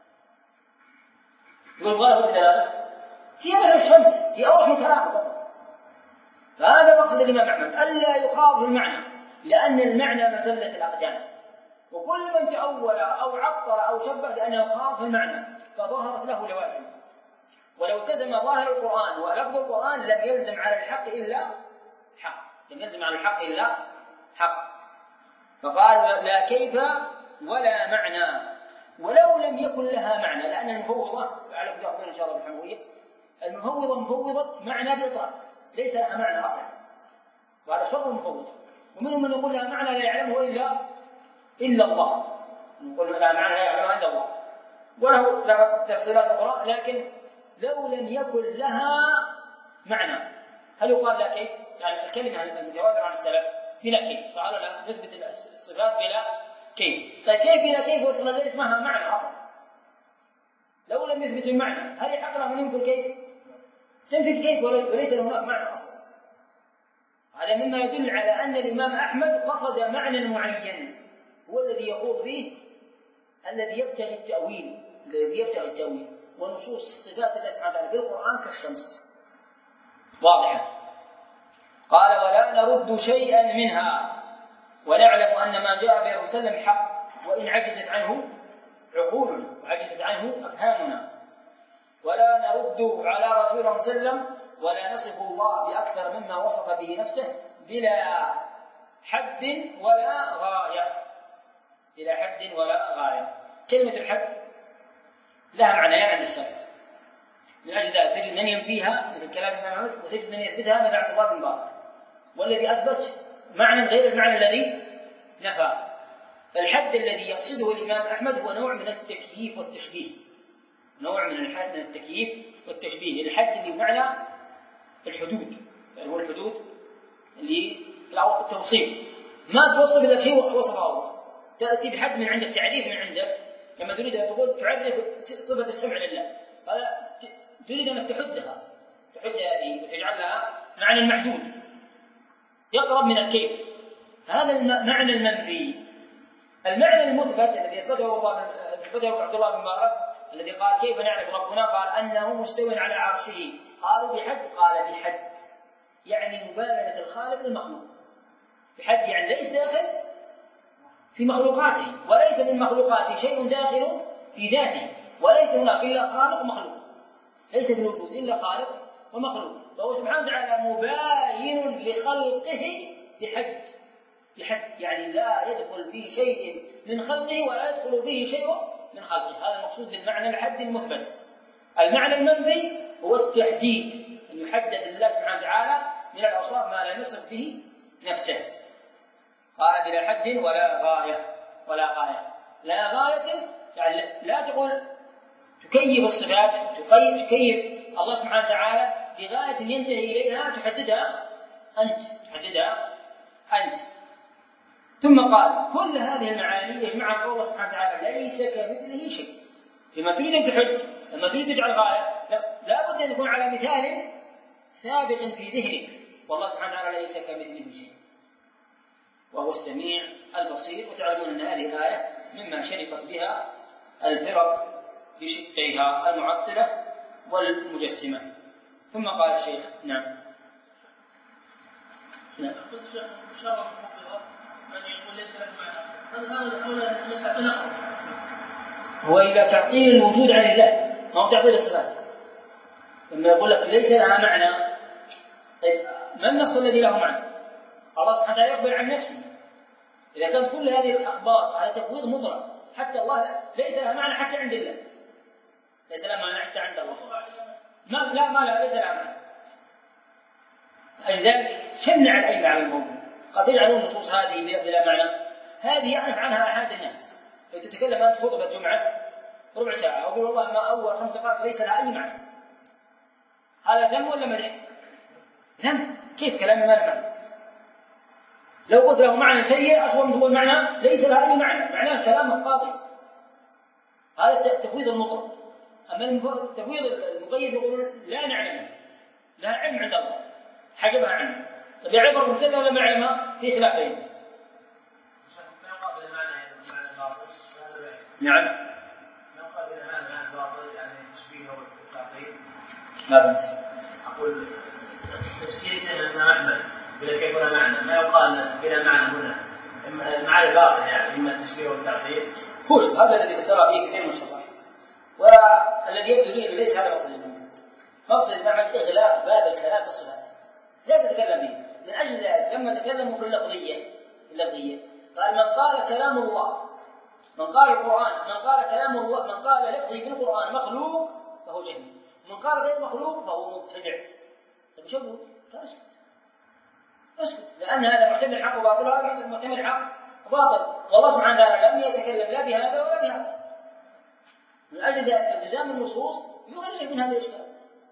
يبغى له وجه دلالة، هي مثل الشمس، هي أوضح من كلامك أصلا. فهذا مقصد الإمام أحمد، ألا يخاف المعنى، لأن المعنى مزلة الأقدام، وكل من تأول أو عطل أو شبه لأنه خاف المعنى فظهرت له لوازم. ولو التزم ظاهر القرآن ولفظ القرآن لم يلزم على الحق إلا حق، لم يلزم على الحق إلا حق. فقال لا كيف ولا معنى، ولو لم يكن لها معنى، لأن المفوضة لعلكم تأخذون إن شاء الله بالحموية، المفوضة مفوضة معنى بإطلاق ليس لها معنى أصلا، وهذا شر المفوضة. ومنهم من يقول لها معنى لا يعلمه إلا الله، يقول لها معنى لا يعلمها إلا الله، وله تفسيرات أخرى. لكن لو لم يكن لها معنى هل يقال لا كيف؟ يعني الكلمة المتواترة عن السلف بلا كيف، صح ولا لا؟ نثبت الصفات بلا كيف. طيب كيف بلا كيف وصلنا ليس معها معنى أصلا؟ لو لم يثبت المعنى هل يحق لهم أن ينفي الكيف؟ تنفي الكيف وليس هناك معنى أصلا. هذا مما يدل على أن الإمام أحمد قصد معنى معين هو الذي يخوض به، الذي يبتغي التأويل، ونصوص صفات الله سبحانه وتعالى في القرآن كالشمس واضحة. قال ولا نرد شيئا منها ونعلم أن ما جاء به الرسول صلى الله عليه وسلم حق، وإن عجزت عنه عقولنا وعجزت عنه أفهامنا. ولا نرد على رسول الله صلى الله عليه وسلم ولا نصف الله بأكثر مما وصف به نفسه بلا حد ولا غاية. بلا حد ولا غاية. كلمة الحد لها معنيان عند السلف، من أجل ذلك تجد من ينفيها مثل كلام الإمام أحمد، وتجد من يثبتها مثل عبد الله بن مبارك، والذي أثبت معنى غير المعنى الذي نفى. فالحد الذي يقصده الإمام أحمد هو نوع من التكييف والتشبيه، نوع من التكييف والتشبيه. الحد اللي بمعنى الحدود، يعني هو الحدود اللي التوصيف، ما توصف إلا شيء وصفه الله. تأتي بحد من عندك، تعريف من عندك، لما تريد أن تقول تعرف صفة السمع لله، هذا تريد أنك تحدها هذه وتجعل لها معنى المحدود يقرب من الكيف. هذا المعنى المنفي. المعنى المثبت الذي أثبته عبد الله بن مبارك الذي قال كيف نعرف ربنا؟ قال أنه مستوٍ على عرشه. قالوا بحد، قال بحد يعني مباينة الخالق للمخلوق. بحد يعني ليس داخل في مخلوقاته، وليس من مخلوقاته شيء داخل في ذاته، وليس هناك إلا خالق ومخلوق، ليس في الوجود إلا خالق ومخلوق. وهو سبحانه وتعالى مباين لخلقه بحد يعني لا يدخل فيه شيء من خلقه ولا يدخل فيه شيء من خلقه. هذا المقصود بالمعنى الحد المثبت. المعنى المنفي هو التحديد، أن يحدد الله سبحانه وتعالى من الأوصاف ما لا يصف به نفسه. قال بلا حد ولا غاية. لا غاية يعني لا تقول تكيف الصفات، تكيف الله سبحانه وتعالى بغاية ينتهي إليها تحددها أنت. ثم قال كل هذه المعاني يجمعها قول الله سبحانه وتعالى ليس كمثله شيء. لما تريد أن تحد، لما تريد تجعل غاية، لا بد أن يكون على مثال سابق في ذهنك، والله سبحانه وتعالى ليس كمثله شيء وهو السميع البصير. وتعلمون أن هذه الآية مما شرفت بها الفرق بشقيها المعطلة والمجسمة. ثم قال الشيخ نعم قلت شيخ شر المحفظة من يقول ليس له معنى، هو إلى تعطيل الوجود عن الله، ما هو تعطيل الصفات. لما يقول لك ليس لها معنى، طيب ما النص الذي له معنى؟ الله سبحانه وتعالى يخبر عن نفسه. إذا كانت كل هذه الأخبار على تفويض مطلق، حتى الله ليس لها معنى حتى عند الله، ليس لها معنى حتى عند الله، لا ليس لها معنى. لذلك شنع الأئمة على الموضوع، قد تجعلون النصوص هذه بلا معنى. هذه يعرف عنها أحد الناس. لو تتكلم أنت خطبة جمعة ربع ساعة أقول والله ما أول 5 دقائق ليس لها أي معنى، هذا ذم ولا مدح؟ ذم. كيف كلامي ما له معنى؟ لو قلت له معنى سيء أسوأ من تقول معنى ليس لها أي معنى، معناه كلامك فاضي. هذا التفويض المطلق. أما التفويض المقيد يقولون لا نعلم، لها علم عند الله حجبها عنه. طيب يعرف الرسول ولا ما يعلمها؟ في خلاف بينهم. نعم. ما يقابل معنى الباطل يعني التشبيه والتعطيل. ما فهمت. أقول تفسير كلمة أحمد بلا كيف ولا معنى، ما يقال بلا معنى هنا معنى الباطل يعني إما التشبيه والتعطيل. هو هذا الذي فسر به كثير من الشرائح، والذي يبدو لي ليس هذا مقصد الإمام. مقصد الإمام إغلاق باب الكلام بالصفات، لا تتكلم به. من أجل ذلك لما تكلموا في اللفظية قال من قال كلام الله، من قال القرآن، من قال كلام الله، من قال لفظي في القرآن مخلوق فهو جهمي، ومن قال غير مخلوق فهو مبتدع. طيب شو أقول؟ اسكت، لأن هذا محتمل حق وباطل، وهذا محتمل حق وباطل، والله سبحانه وتعالى لم يتكلم لا بهذا ولا بهذا. من أجل ذلك التزام النصوص يخرج من هذا الإشكال.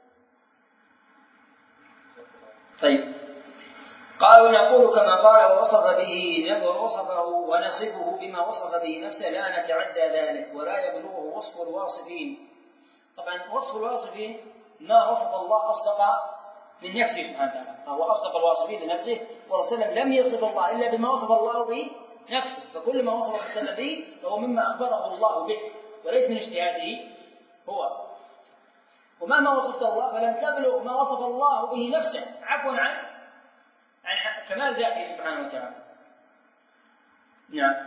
طيب قال ونقول كما قال ووصفه ونصفه بما وصف به نفسه لا نتعدى ذلك ولا يبلغه وصف الواصفين. طبعا وصف الواصفين ما وصف الله أصدق من نفسه سبحانه وتعالى، فهو أصدق الواصفين لنفسه، والرسول لم يصف الله إلا بما وصف الله به نفسه، فكل ما وصف الرسول به فهو مما أخبره الله به وليس من اجتهاده هو. ومهما وصفت الله فلن تبلغ ما وصف الله به نفسه عفوا عن كمال ذاته سبحانه وتعالى. نعم.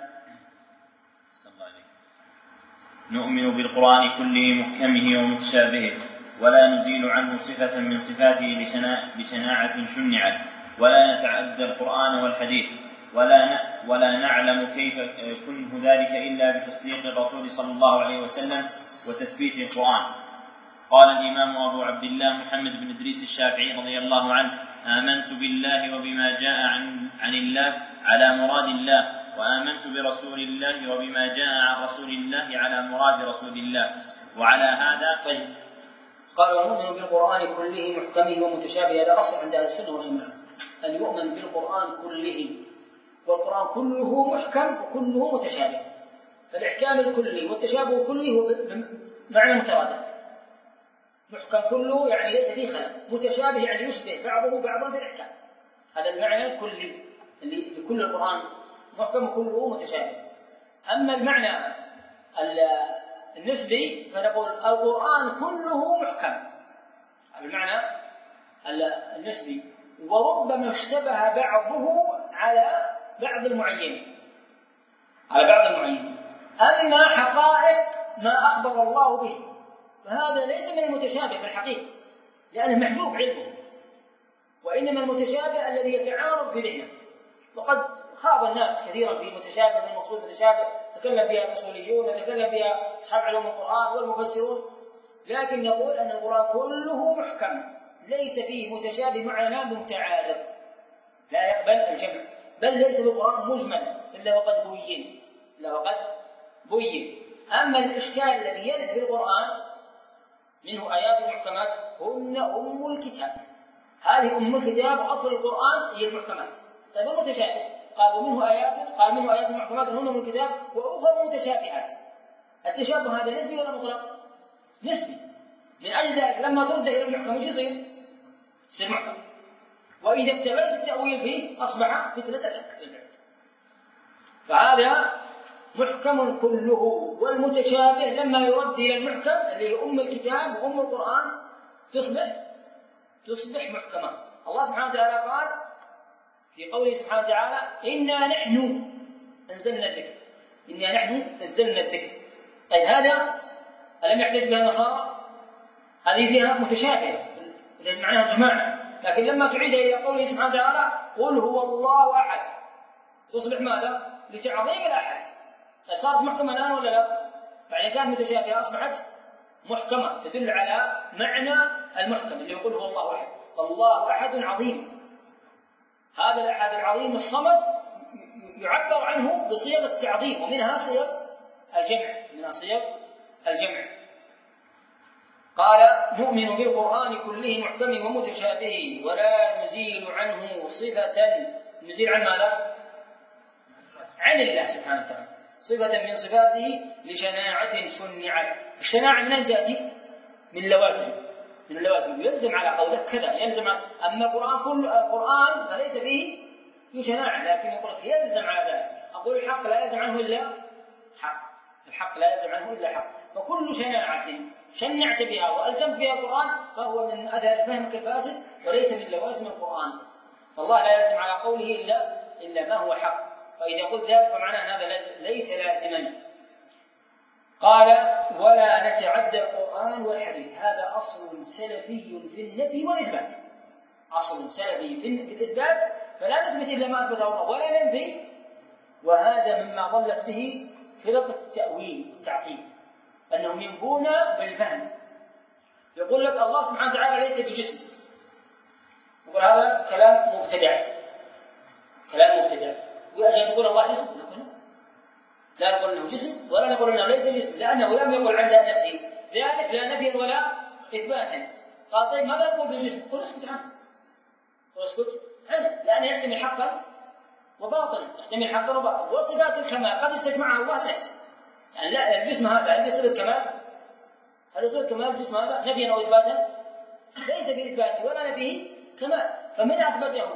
نؤمن بالقرآن كله محكمه ومتشابهه ولا نزيل عنه صفة من صفاته لشناعة شنعت، ولا نتعدى القرآن والحديث، ولا نعلم كيف كنه ذلك إلا بتصديق الرسول صلى الله عليه وسلم وتثبيت القرآن. قال الإمام أبو عبد الله محمد بن إدريس الشافعي رضي الله عنه: آمنت بالله وبما جاء عن الله على مراد الله، وآمنت برسول الله وبما جاء عن رسول الله على مراد رسول الله. وعلى هذا طيب قال ونؤمن بالقرآن كله محكمه ومتشابهه. هذا أصل عند أهل السنة والجماعة أن يؤمن بالقرآن كله، والقرآن كله محكم وكله متشابه. فالإحكام الكلي والتشابه الكلي هو معنى مترادف. محكم كله يعني ليس فيه خلل، متشابه يعني يشبه بعضه بعضا في الإحكام. هذا المعنى الكلي اللي لكل القرآن محكم وكله متشابه. أما المعنى النسبي فنقول القرآن كله محكم، هذا المعنى النسبي، وربما اشتبه بعضه على بعض المعين. أما حقائق ما أخبر الله به فهذا ليس من المتشابه في الحقيقة لأنه محجوب علمه، وإنما المتشابه الذي يتعارض بذهنه. وقد خاض الناس كثيرا في متشابه من المقصود متشابه تكلم بها الأصوليون وتكلم بها أصحاب علوم القرآن والمفسرون، لكن نقول أن القرآن كله محكم ليس فيه متشابه معنى بمتعارض لا يقبل الجمع، بل ليس بالقرآن مجمل إلا وقد بين. أما الإشكال الذي يرد في القرآن منه آيات محكمات هن أم الكتاب، هذه أم الكتاب وأصل القرآن هي المحكمات. طيب المتشابه قال منه آيات محكمات هن أم الكتاب وأخرى متشابهات. التشابه هذا نسبي ولا مطلق؟ نسبي. من أجل ذلك لما ترد إلى المحكم وش يصير محكم، وإذا ابتغيت التأويل به أصبح مثل البعد. فهذا محكم كله، والمتشابه لما يرد إلى المحكم اللي هي أم الكتاب وأم القرآن تصبح محكمة. الله سبحانه وتعالى قال في قوله سبحانه وتعالى: إنا نحن نزلنا الذكر. طيب هذا ألم يحتج بها النصارى؟ هذه فيها متشابهة لأن معناها جماعة، لكن لما تعيد إلى قوله سبحانه وتعالى: قل هو الله أحد، تصبح ماذا؟ لتعظيم الأحد. صارت محكمة الآن ولا لا؟ بعد كانت متشابهة أصبحت محكمة تدل على معنى المحكم اللي يقول هو الله أحد. الله أحد عظيم، هذا الأحد العظيم الصمد يعبر عنه بصيغ التعظيم، ومنها صيغ الجمع. قال نؤمن بالقرآن كله محكم ومتشابه ولا نزيل عنه صفة. نزيل عن ماذا؟ عن الله سبحانه وتعالى. صفة من صفاته لشناعة شنعت. الشناعة منين تأتي؟ من اللوازم، من اللوازم. يلزم على قوله كذا، يلزم. أما القرآن كل القرآن فليس فيه شناعة، لكن يقول لك يلزم على ذلك. أقول الحق لا يلزم عنه إلا حق، الحق لا يلزم عنه إلا حق. فكل شناعة شنعت بها وألزمت بها القرآن فهو من أثر فهمك الفاسد وليس من لوازم القرآن. فالله لا يلزم على قوله إلا ما هو حق، فإذا قلت ذلك فمعناه هذا ليس لازما. قال ولا نتعدى القرآن والحديث. هذا أصل سلفي في النفي والإثبات، أصل سلفي في الإثبات، فلا نثبت إلا ما أثبته الله ولا ننفي. وهذا مما ضلت به فرق التأويل والتعطيل، أنهم ينفون بالفهم. يقول لك الله سبحانه وتعالى ليس بجسم، يقول هذا كلام مبتدع، كلام مبتدع. وأجل تقول الله جسم، لا نقول انه جسم ولا نقول انه ليس جسم، لانه لم يقل عند نفسه ذلك لا نفيا ولا اثباتا. قال طيب ماذا يقول بالجسم؟ قل اسكت عنه، قل اسكت عنه، لانه يحتمل حقا وباطلا، يحتمل حقا وباطلا. وصفات الكمال قد استجمعها الله نفسه، يعني لا الجسم هذا عندي صفه كمال، هل صفه كمال الجسم هذا نفيا او اثباتا؟ ليس باثباته ولا نفيه كمال. فمن اثبته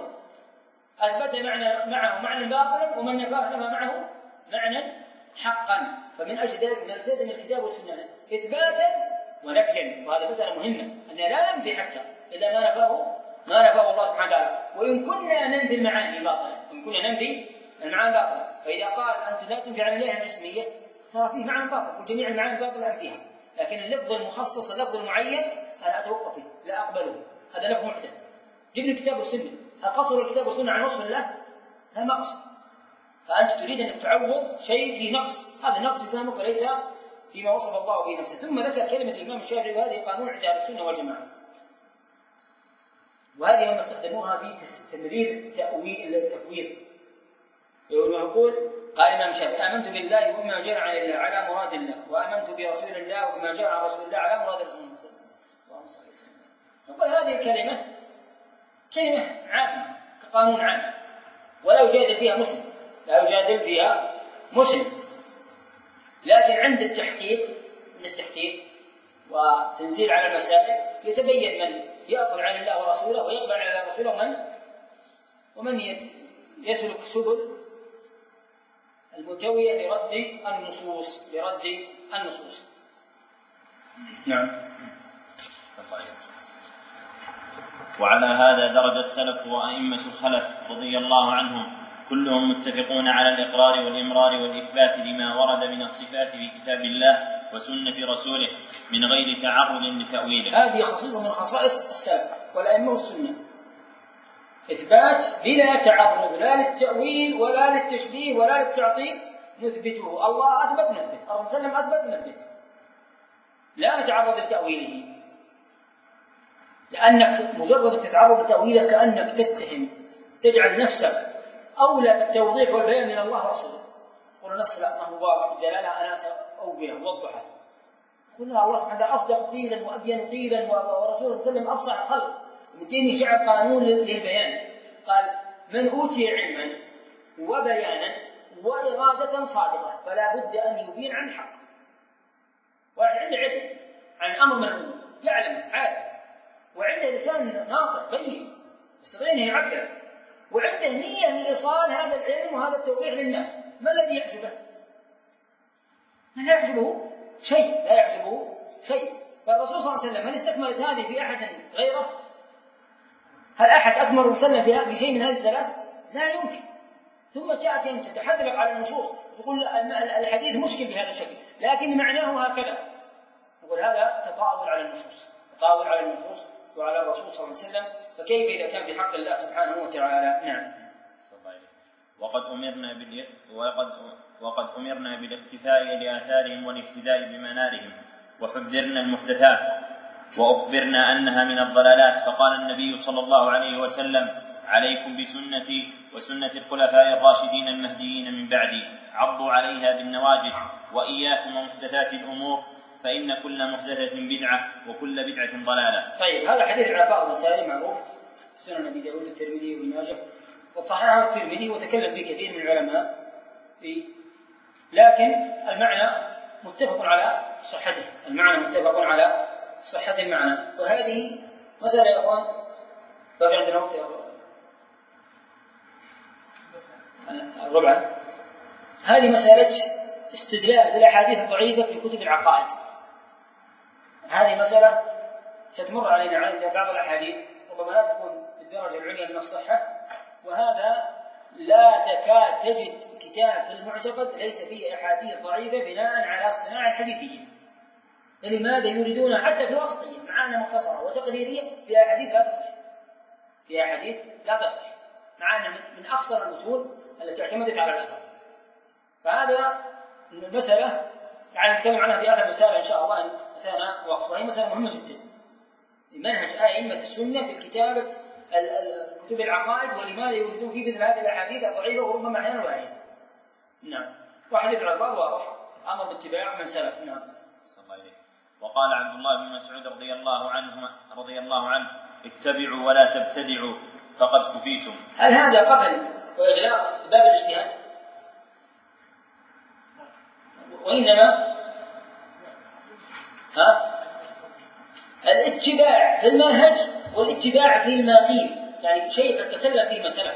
معه معنى باطلا، ومن نفاه معه معنى حقا. فمن أجل ذلك نلتزم الكتاب والسنة إثباتا ونفيا، وهذا مسألة مهمة أن لا ننفي حتى إلا ما نفاه الله سبحانه وتعالى. وإن كنا ننفي المعاني باطلة، إن كنا ننفي المعاني باطلة، فإذا قال أنت لا تنفي عن الله الجسمية ترى فيه معنى باطل، وجميع المعاني باطلة أنفيها، لكن اللفظ المخصص اللفظ المعين أنا أتوقف فيه لا أقبله، هذا لفظ محدث. جبنا الكتاب والسنة، هل قصر الكتاب والسنة عن وصف الله؟ لا، ما قصر. فأنت تريد أن تعوض شيء في نقص، هذا نقص في فهمك وليس فيما وصف الله به نفسه. ثم ذكر كلمة الإمام الشافعي، وهذه قانون عند أهل السنة والجماعة، وهذه هم استخدموها في تمرير التفويض. يقول قال الإمام الشافعي آمنت بالله وبما جاء عن الله على مراد الله، وآمنت برسول الله وبما جاء عن رسول الله على مراد رسول الله صلى الله عليه وسلم. يقول هذه الكلمة كلمة عامة كقانون عام، ولا يجادل فيها مسلم، لا يجادل فيها مسلم. لكن عند التحقيق وتنزيل على المسائل يتبين من يأخذ عن الله ورسوله ويقبل على الله ورسوله، ومن يسلك سبل المتوية لرد النصوص. نعم. وعلى هذا درج السلف وأئمة الخلف رضي الله عنهم كلهم متفقون على الإقرار والإمرار والإثبات لما ورد من الصفات في كتاب الله وسنة رسوله من غير تعرض لتأويله. هذه خصيصة من خصائص السلف والأئمة والسنة، إثبات بلا تعرض لا للتأويل ولا للتشبيه ولا للتعطيل، نثبته. الله أثبت نثبت، الرسول صلى الله عليه وسلم أثبت نثبت، لا نتعرض لتأويله. لأنك مجرد تتعرض لتأويله كأنك تجعل نفسك أولى بالتوضيح والبيان من الله ورسوله. قل نص لا ما هو واضح في الدلالة، أنا سأوضحه ووضحه. قلنا الله سبحانه وتعالى أصدق قيلا وأبين قيلا، ورسوله صلى الله عليه وسلم أبصر الخلق، ومتين جعل قانون للبيان. قال من أوتي علما وبيانا وإرادة صادقة فلا بد أن يبين عن الحق. واحد عنده علم عن أمر من الأمور يعلم عالم، وعنده لسان ناطق بين يستطيع أن يعبر، وعنده نية لإيصال هذا العلم وهذا التوضيح للناس. ما الذي يعجبه؟ لا يعجبه شيء. فالرسول صلى الله عليه وسلم هل استكملت هذه في أحد غيره؟ هل أحد أكمل وسلم في شيء من هذه الثلاث؟ لا يمكن. ثم تأتي أن تتحدث على النصوص تقول الحديث مشكل بهذا الشكل لكن معناه هكذا، نقول هذا تطاول على النصوص وعلى الرسول صلى الله عليه وسلم، فكيف إذا كان في حق الله سبحانه وتعالى؟ نعم. وقد أمرنا بالاقتفاء لآثارهم والاهتداء بمنارهم، وحذرنا المحدثات وأخبرنا أنها من الضلالات. فقال النبي صلى الله عليه وسلم عليكم بسنتي وسنة الخلفاء الراشدين المهديين من بعدي، عضوا عليها بالنواجذ، وإياكم ومحدثات الأمور فإن كل محدثة بدعة وكل بدعة ضلالة. طيب، هذا حديث العباء بن سالم معروف سنن أبي داود والترمذي وابن ماجه، وصححه الترمذي وتكلم به كثير من العلماء في لكن المعنى متفق على صحته، المعنى متفق على صحة المعنى. وهذه مسألة يا أخوان، باقي عندنا وقت يا أخوان الربع. هذه مسألة استدلال بالأحاديث الضعيفة في كتب العقائد. هذه مسألة ستمر علينا عند بعض الأحاديث ربما لا تكون بالدرجة العليا من الصحة، وهذا لا تكاد تجد كتاب في المعتقد ليس فيه أحاديث ضعيفة بناء على الصناعة الحديثية. لماذا يريدون حتى في الوسطية مع أنها مختصرة وتقريرية في أحاديث لا تصح، في أحاديث لا تصح، مع أنها من أخصر المتون التي اعتمدت على الأثر. فهذا المسألة يعني نتكلم عنها في آخر رسالة إن شاء الله إن أتانا وقت، وهي مسألة مهمة جدا. منهج أئمة السنة في كتابة كتب العقائد، ولماذا يوجدون في مثل هذه الأحاديث الضعيفة وربما أحيانا واهية. نعم. وحديث العباد واضح، أمر باتباع من سلف. نعم. وقال عبد الله بن مسعود رضي الله عنه اتبعوا ولا تبتدعوا فقد كفيتم. هل هذا قبل وإغلاق باب الاجتهاد؟ وإنما الاتباع في المنهج والاتباع في الماقيل، يعني شيء تتكلم فيه مسألة،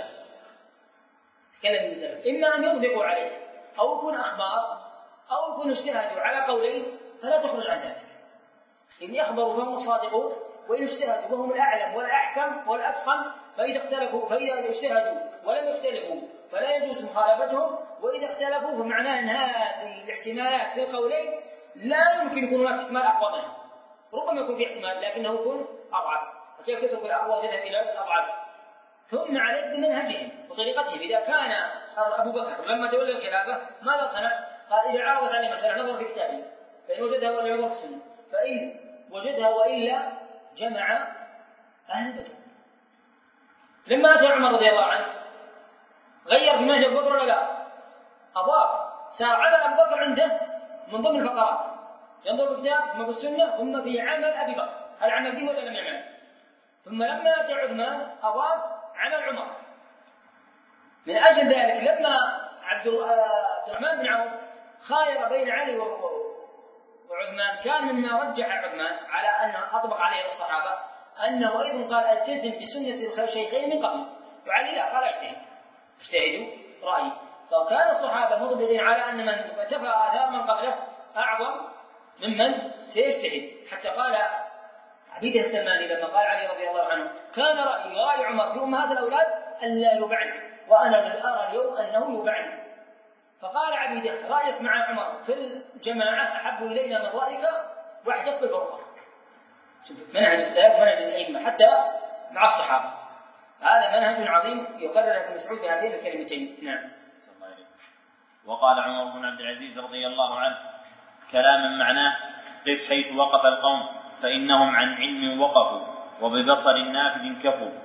إما أن يطبقوا عليه أو يكون أخبار أو يكون اجتهادوا على قولين فلا تخرج عن ذلك. إن يخبروا فهم صادقون، وإن اجتهدوا فهم الأعلم والأحكم والأتقن، فإذا اجتهدوا ولم يختلفوا فلا يجوز مخالفتهم، وإذا اختلفوا فمعناه أن هذه الاحتمالات في القولين لا يمكن يكون هناك احتمال أقوى منها. ربما يكون في احتمال لكنه يكون أضعف، فكيف تترك الأقوى وتذهب إلى الأضعف؟ ثم عليك بمنهجهم وطريقتهم. إذا كان أبو بكر لما تولى الخلافة ماذا صنع؟ قال إذا عرضت عليه مسألة نظر في كتابه، فإن وجدها ولا نظر في السنة، فإن وجدها وإلا جمع أهل بدر. لما أتى عمر رضي الله عنه غير في منهج أبو بكر ولا لا؟ أضاف، صار عمل أبو بكر عنده من ضمن الفقرات، ينظر في الكتاب ثم في السنة ثم في عمل أبي بكر، هل عمل به ولا لم يعمل؟ ثم لما أتى عثمان أضاف عمل عمر. من أجل ذلك لما عبد الرحمن بن عوف خاير بين علي وعثمان، كان مما رجح عثمان على أن أطبق عليه الصحابة أنه أيضا قال التزم بسنة الشيخين من قبل، وعلي لا، قال اجتهدوا رأيي. فكان الصحابة مطبقين على أن من اكتفى آثار من قبله أعظم ممن سيجتهد. حتى قال عبيد السلماني لما قال علي رضي الله عنه كان رأي عمر في أمهات الأولاد أن لا يبعن، وأنا أرى اليوم أنه يبعن. فقال عبيده رأيك مع عمر في الجماعة أحب إلينا من رأيك وحدك في الفرقة. منهج السلف ومنهج الأئمة حتى مع الصحابة، هذا منهج عظيم يقرر ابن مسعود بهذين الكلمتين. نعم. وقال عمر بن عبد العزيز رضي الله عنه كلاما معناه قف حيث وقف القوم فإنهم عن علم وقفوا وببصر نافذ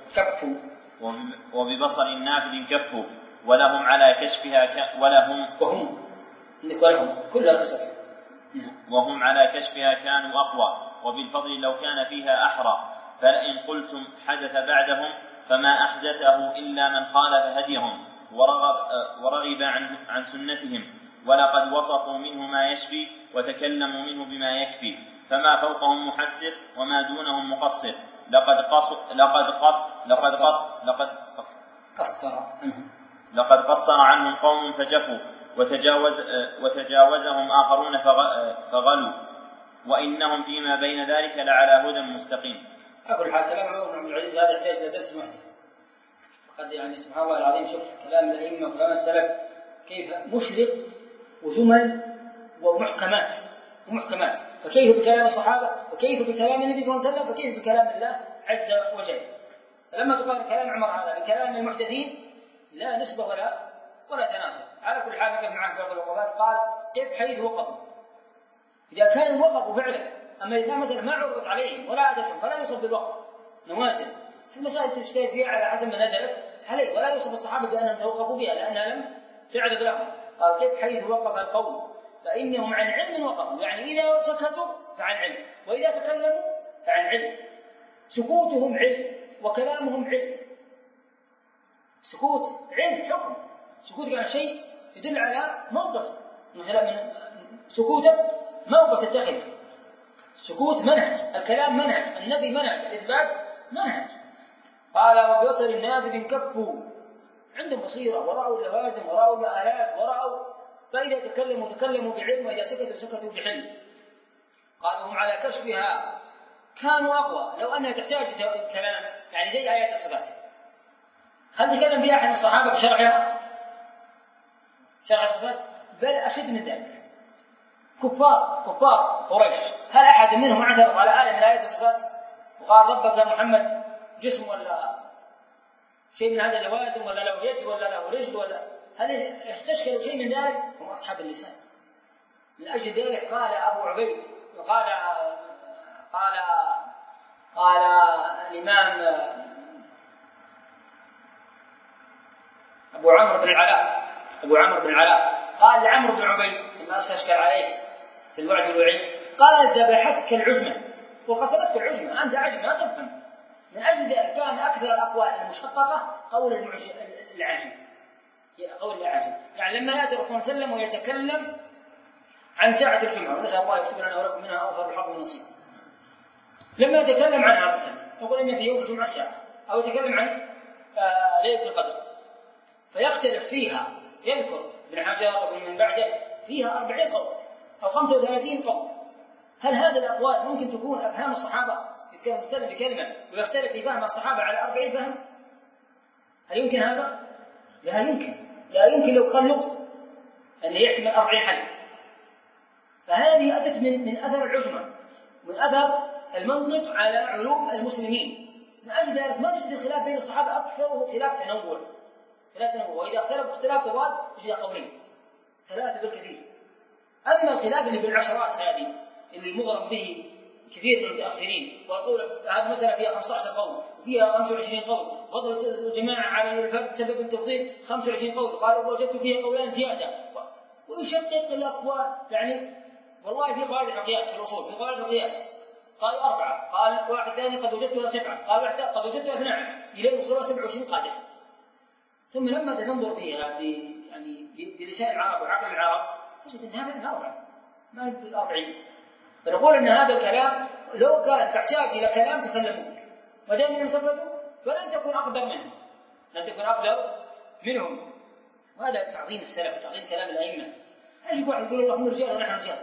كفوا ولهم على كشفها وهم على كشفها كانوا أقوى وبالفضل لو كان فيها أحرى. فلئن قلتم حدث بعدهم فما أحدثه إلا من خالف هديهم ورغب عن سنتهم، ولقد وصفوا منه ما يشفي وتكلموا منه بما يكفي، فما فوقهم محسر وما دونهم مقصر. لقد قصر عنهم قوم فجفوا وتجاوزهم آخرون فغلوا، وإنهم فيما بين ذلك لعلى هدى مستقيم. أقول حال كلام عمر بن عبد العزيز هذا يحتاج إلى درس وحده. قد يعني سبحان الله العظيم، شوف كلام الأئمة وكلام السلف كيف مشرق وجمل ومحكمات، فكيف بكلام الصحابة وكيف بكلام النبي صلى الله عليه وسلم وكيف بكلام الله عز وجل. فلما تقارن كلام عمر هذا بكلام المحدثين لا نسبة ولا تناسب. على كل حال نقف معه بعض الوقفات. قال قف حيث وقفوا، إذا كانوا وقفوا فعلا، أما إذا كان مثلا ما عرضت عليهم ولا أتتهم فلا يوصف بالوقف نوازل. المسائل تجتهد فيها على حسب ما نزلت عليه، ولا يوصف الصحابة بأنهم توقفوا بها لأنها لم تعرض لهم. قال قف حيث وقف القوم فإنهم عن علم وقفوا، يعني إذا سكتوا فعن علم، وإذا تكلموا فعن علم. سكوتهم علم وكلامهم علم. سكوت علم حكم، سكوتك عن شيء يدل على موقف من سكوتك موقف تتخذه. السكوت منهج، الكلام منهج، النبي منهج، الإثبات منهج. قال وبصر نابذ كفوا، عندهم بصيرة ورأوا اللوازم ورأوا المآلات ورأوا، فإذا تكلموا بعلم وإذا سكتوا بحلم. قالوا هم على كشفها كانوا أقوى. لو أنها تحتاج كلام يعني زي آيات الصفات، هل تكلم بها أحد من الصحابة بشرحها؟ شرح الصفات؟ بل أشد من ذلك. كفار قريش هل أحد منهم اعترض على آية من آيات الصفات وقال ربك يا محمد جسم ولا شيء من هذا اللوازم ولا له يد ولا له رجل ولا هل استشكلوا شيء من ذلك؟ هم أصحاب اللسان. من أجل ذلك قال أبو عبيد قال الإمام أبو عمرو بن العلاء قال لعمرو بن عبيد لما استشكل عليه في الوعد والوعيد قال ذبحتك العجمة وقتلتك العجمة، أنت عجمة ما تفهم. من أجل ذلك كان أكثر الأقوال المشققة قول العاجم، يعني لما يأتي الرسول صلى الله عليه وسلم ويتكلم عن ساعة الجمعة ونسأل الله يكتب لنا ولكم منها أوفر بالحظ والنصيب، لما يتكلم عنها مثلا يقول إن في يوم الجمعة الساعة، أو يتكلم عن ليلة القدر فيختلف فيها، يذكر ابن حجر وابن من بعده فيها 40 قول أو 35 قول. هل هذه الأقوال ممكن تكون أفهام الصحابة؟ يتكلم السلم بكلمة ويختلف في فهم الصحابة على 40 فهم؟ هل يمكن هذا؟ لا يمكن لو كان لغز أن يحتمل 40 حل. فهذه أتت من أثر العجمة، من أثر المنطق على علوم المسلمين. من أجل ذلك ما تجد الخلاف بين الصحابة أكثر خلاف تنوع، وإذا اختلف اختلاف تضاد تجد قولين 3 بالكثير. أما الخلاف اللي بالعشرات هذه اللي مغرم به كثير من المتأخرين ويقول هذه مسألة فيها 15 قول وفيها 25 قول، فضل الجماعة على الفرد سبب التفضيل 25 قول، قالوا وجدت فيها قولان زيادة، ويشتت الأقوال. يعني والله في قواعد القياس في الأصول، في قواعد القياس قال 4، قال واحد ثاني قد وجدتها 7، قال واحد قد وجدتها 12، إلى وصلها 27 قاعدة. ثم لما تنظر فيها يعني بلسان العرب وعقل العرب وجد أنها من 4 ما هي 40. فنقول أن هذا الكلام لو كان تحتاج إلى كلام تكلموا به، ما دام انهم سكتوا فلن تكون أقدر منهم. وهذا تعظيم السلف، تعظيم كلام الأئمة. يجب واحد يقول الله هم رجال ونحن رجال،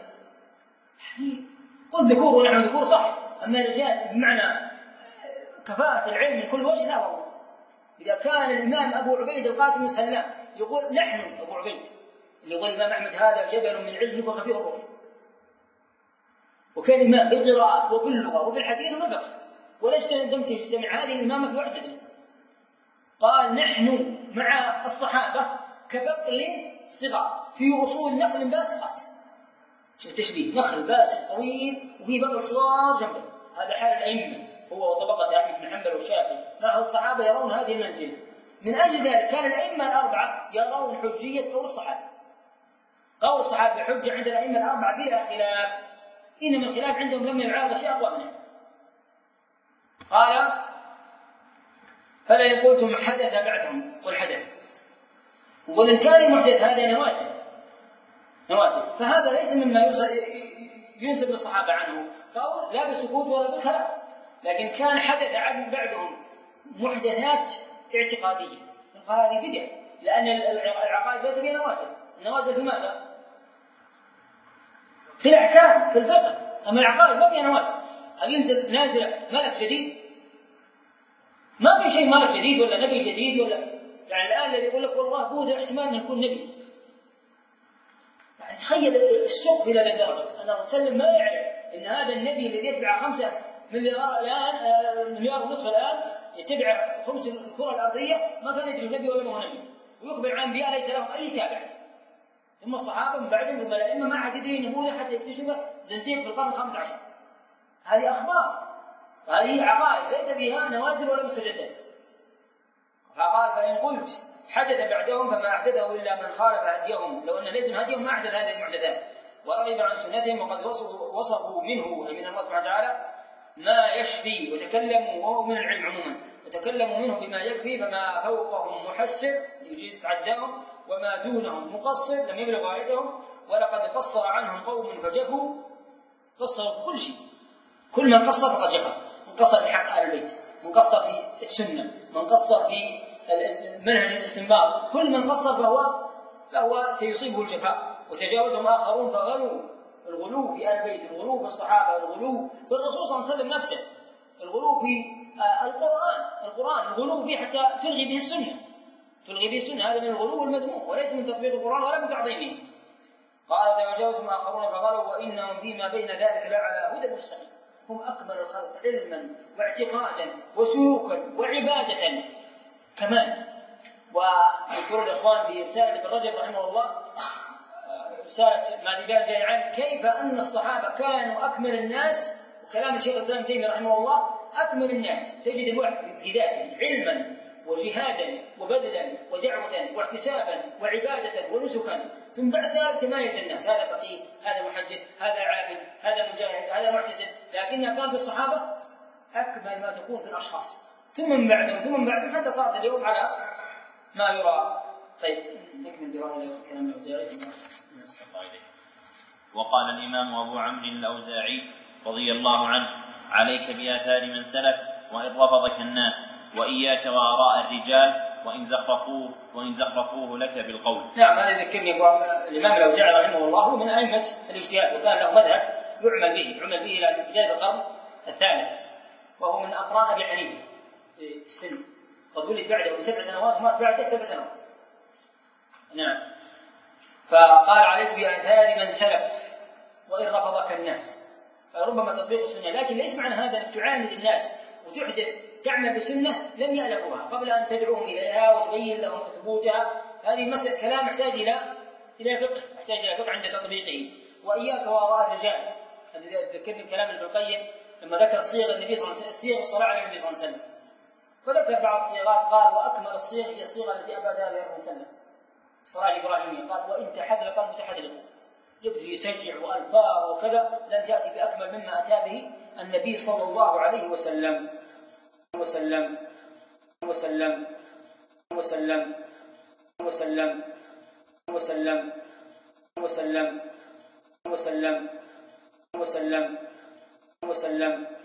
قل ذكور ونحن ذكور صح، أما رجال بمعنى كفاءة العلم من كل وجه لا والله. إذا كان الإمام أبو عبيد القاسم بن سلام يقول نحن أبو عبيد اللي يقول الإمام أحمد هذا جبل من علم نفخ فيه الروح، وكان إمام بالقراءات وباللغة وبالحديث وبالفقه، وليس لم تجتمع هذه الإمامة في وحدة. قال نحن مع الصحابة كبقل صغار في وصول نخل باسقات. شوف التشبيه، نخل باسق طويل وفي بقل صغار جنبه، هذا حال الأئمة هو وطبقة أحمد بن حنبل والشافعي. نحن الصحابة يرون هذه المنزلة. من أجل ذلك كان الأئمة الأربعة يرون حجية قول الصحابة. قول الصحابة حجة عند الأئمة الأربعة بلا خلاف، إنما الخلاف عندهم لم يعارض شيء أقوى منه. قال فلا قلتم حدث بعدهم، قل حدث، وإن كان المحدث هذا نوازل، فهذا ليس مما ينسب للصحابة عنه قول لا بالسكوت ولا بالكلام، لكن كان حدث عن بعدهم محدثات اعتقادية. هذه بدعة، لأن العقائد ليس فيها نوازل. النوازل في ماذا؟ في الأحكام، في الفقه. أما العقائد ما فيها نوازل. هل ينزل نازلة ملك جديد؟ ما في شيء ملك جديد ولا نبي جديد ولا يعني الآن الذي يقول لك والله بوذا احتمال أن يكون نبي. يعني تخيل الشق إلى هذه الدرجة. أنا أسلم ما يعرف أن هذا النبي الذي يتبع 5 مليار الآن، مليار ونصف الآن يتبع خمس الكرة الأرضية، ما كان يدري النبي ولا هو نبي، ويخبر عن أنبياء ليس لهم أي تابع. ثم الصحابة من بعدهم ثم الأئمة ما أحد يدري نبوة حتى يكتشف زنديق في القرن 15. هذه أخبار، هذه عقائد ليس فيها نوازل ولا مستجدات. فقال فإن قلت حدث بعدهم فما أحدثه إلا من خالف هديهم، لو أن ليس هديهم ما أحدث هذه المحدثات ورغب عن سنتهم، وقد وصفوا منه أي من الله سبحانه وتعالى ما يشفي، وتكلموا وهو من العلم عموما، وتكلموا منه بما يكفي، فما فوقهم محسر يجيد تعداهم، وما دونهم مقصر لم يبلغ غايتهم، ولقد قصر عنهم قوم فجفوا. قصروا في كل شيء، كل من قصر فقد جفا، من قصر في حق آل البيت، من قصر في السنة، من قصر في منهج الاستنباط، كل من قصر فهو سيصيبه الجفاء. وتجاوزهم آخرون فغلوا، الغلو في آل البيت، الغلو في الصحابة، الغلو في الرسول صلى الله عليه وسلم نفسه، الغلو في القرآن، الغلو فيه حتى تلغي به السنة، هذا من الغلو المذموم وليس من تطبيق القرآن ولا من تعظيمه. قال وتجاوزهم آخرون فغلوا وإنهم فيما بين ذلك لعلى هدى مستقيم. هم أكمل الخلق علما واعتقادا وسلوكا وعبادة كمان. ويذكر الإخوان في رسالة ابن رجب رحمه الله، رسالة ماذبان جايعان، كيف أن الصحابة كانوا أكمل الناس، وكلام الشيخ الإسلام تيمية رحمه الله، أكمل الناس، تجد الواحد بذاته علما وجهادا وبذلا ودعوة واحتسابا وعبادة ونسكا، ثم بعد ذلك تمايز الناس، هذا فقيه، هذا محدث، هذا عابد، هذا مجاهد، هذا محتسب، لكنها كان في الصحابة أكمل ما تكون في الأشخاص، ثم من بعدهم حتى صارت اليوم على ما يرى. طيب نكمل برأي كلام الأوزاعي. وقال الإمام أبو عمرو الأوزاعي رضي الله عنه: عليك بآثار من سلف، وإن رفضك الناس، وإياك وآراء الرجال، وإن زخرفوه لك بالقول. نعم، هذا يذكرني الإمام الأوزاعي رحمه الله، هو من أئمة الاجتهاد، وكان له مذهب يعمل به إلى بداية القرن الثالث، وهو من أقران أبي حنيفة في السن، قد ولد بعده ب7 سنوات ومات بعده 7 سنوات. نعم. فقال عليك بآثار من سلف وإن رفضك الناس، فربما تطبيق السنة، لكن ليس معنى هذا أنك تعاند الناس وتحدث تعمل بسنة لم يألفوها قبل أن تدعوهم إليها وتبين لهم ثبوتها. هذه مسألة كلام يحتاج إلى فقه عند تطبيقه. وإياك وآراء الرجال، هذا ذكرني كلام ابن القيم لما ذكر صيغ النبي صلى الله عليه وسلم، صيغ الصلاة على النبي صلى الله عليه وسلم، فذكر بعض الصيغات، قال وأكمل الصيغ هي الصيغة التي أبداها النبي صلى الله عليه وسلم، الصلاة الإبراهيمية، قال وإن تحذلق المتحذلق، جبت يسجع وألفاظ وكذا، لن تأتي بأكمل مما أتى به النبي صلى الله عليه وسلم وسلم وسلم وسلم وسلم وسلم وسلم وسلم وسلم وسلم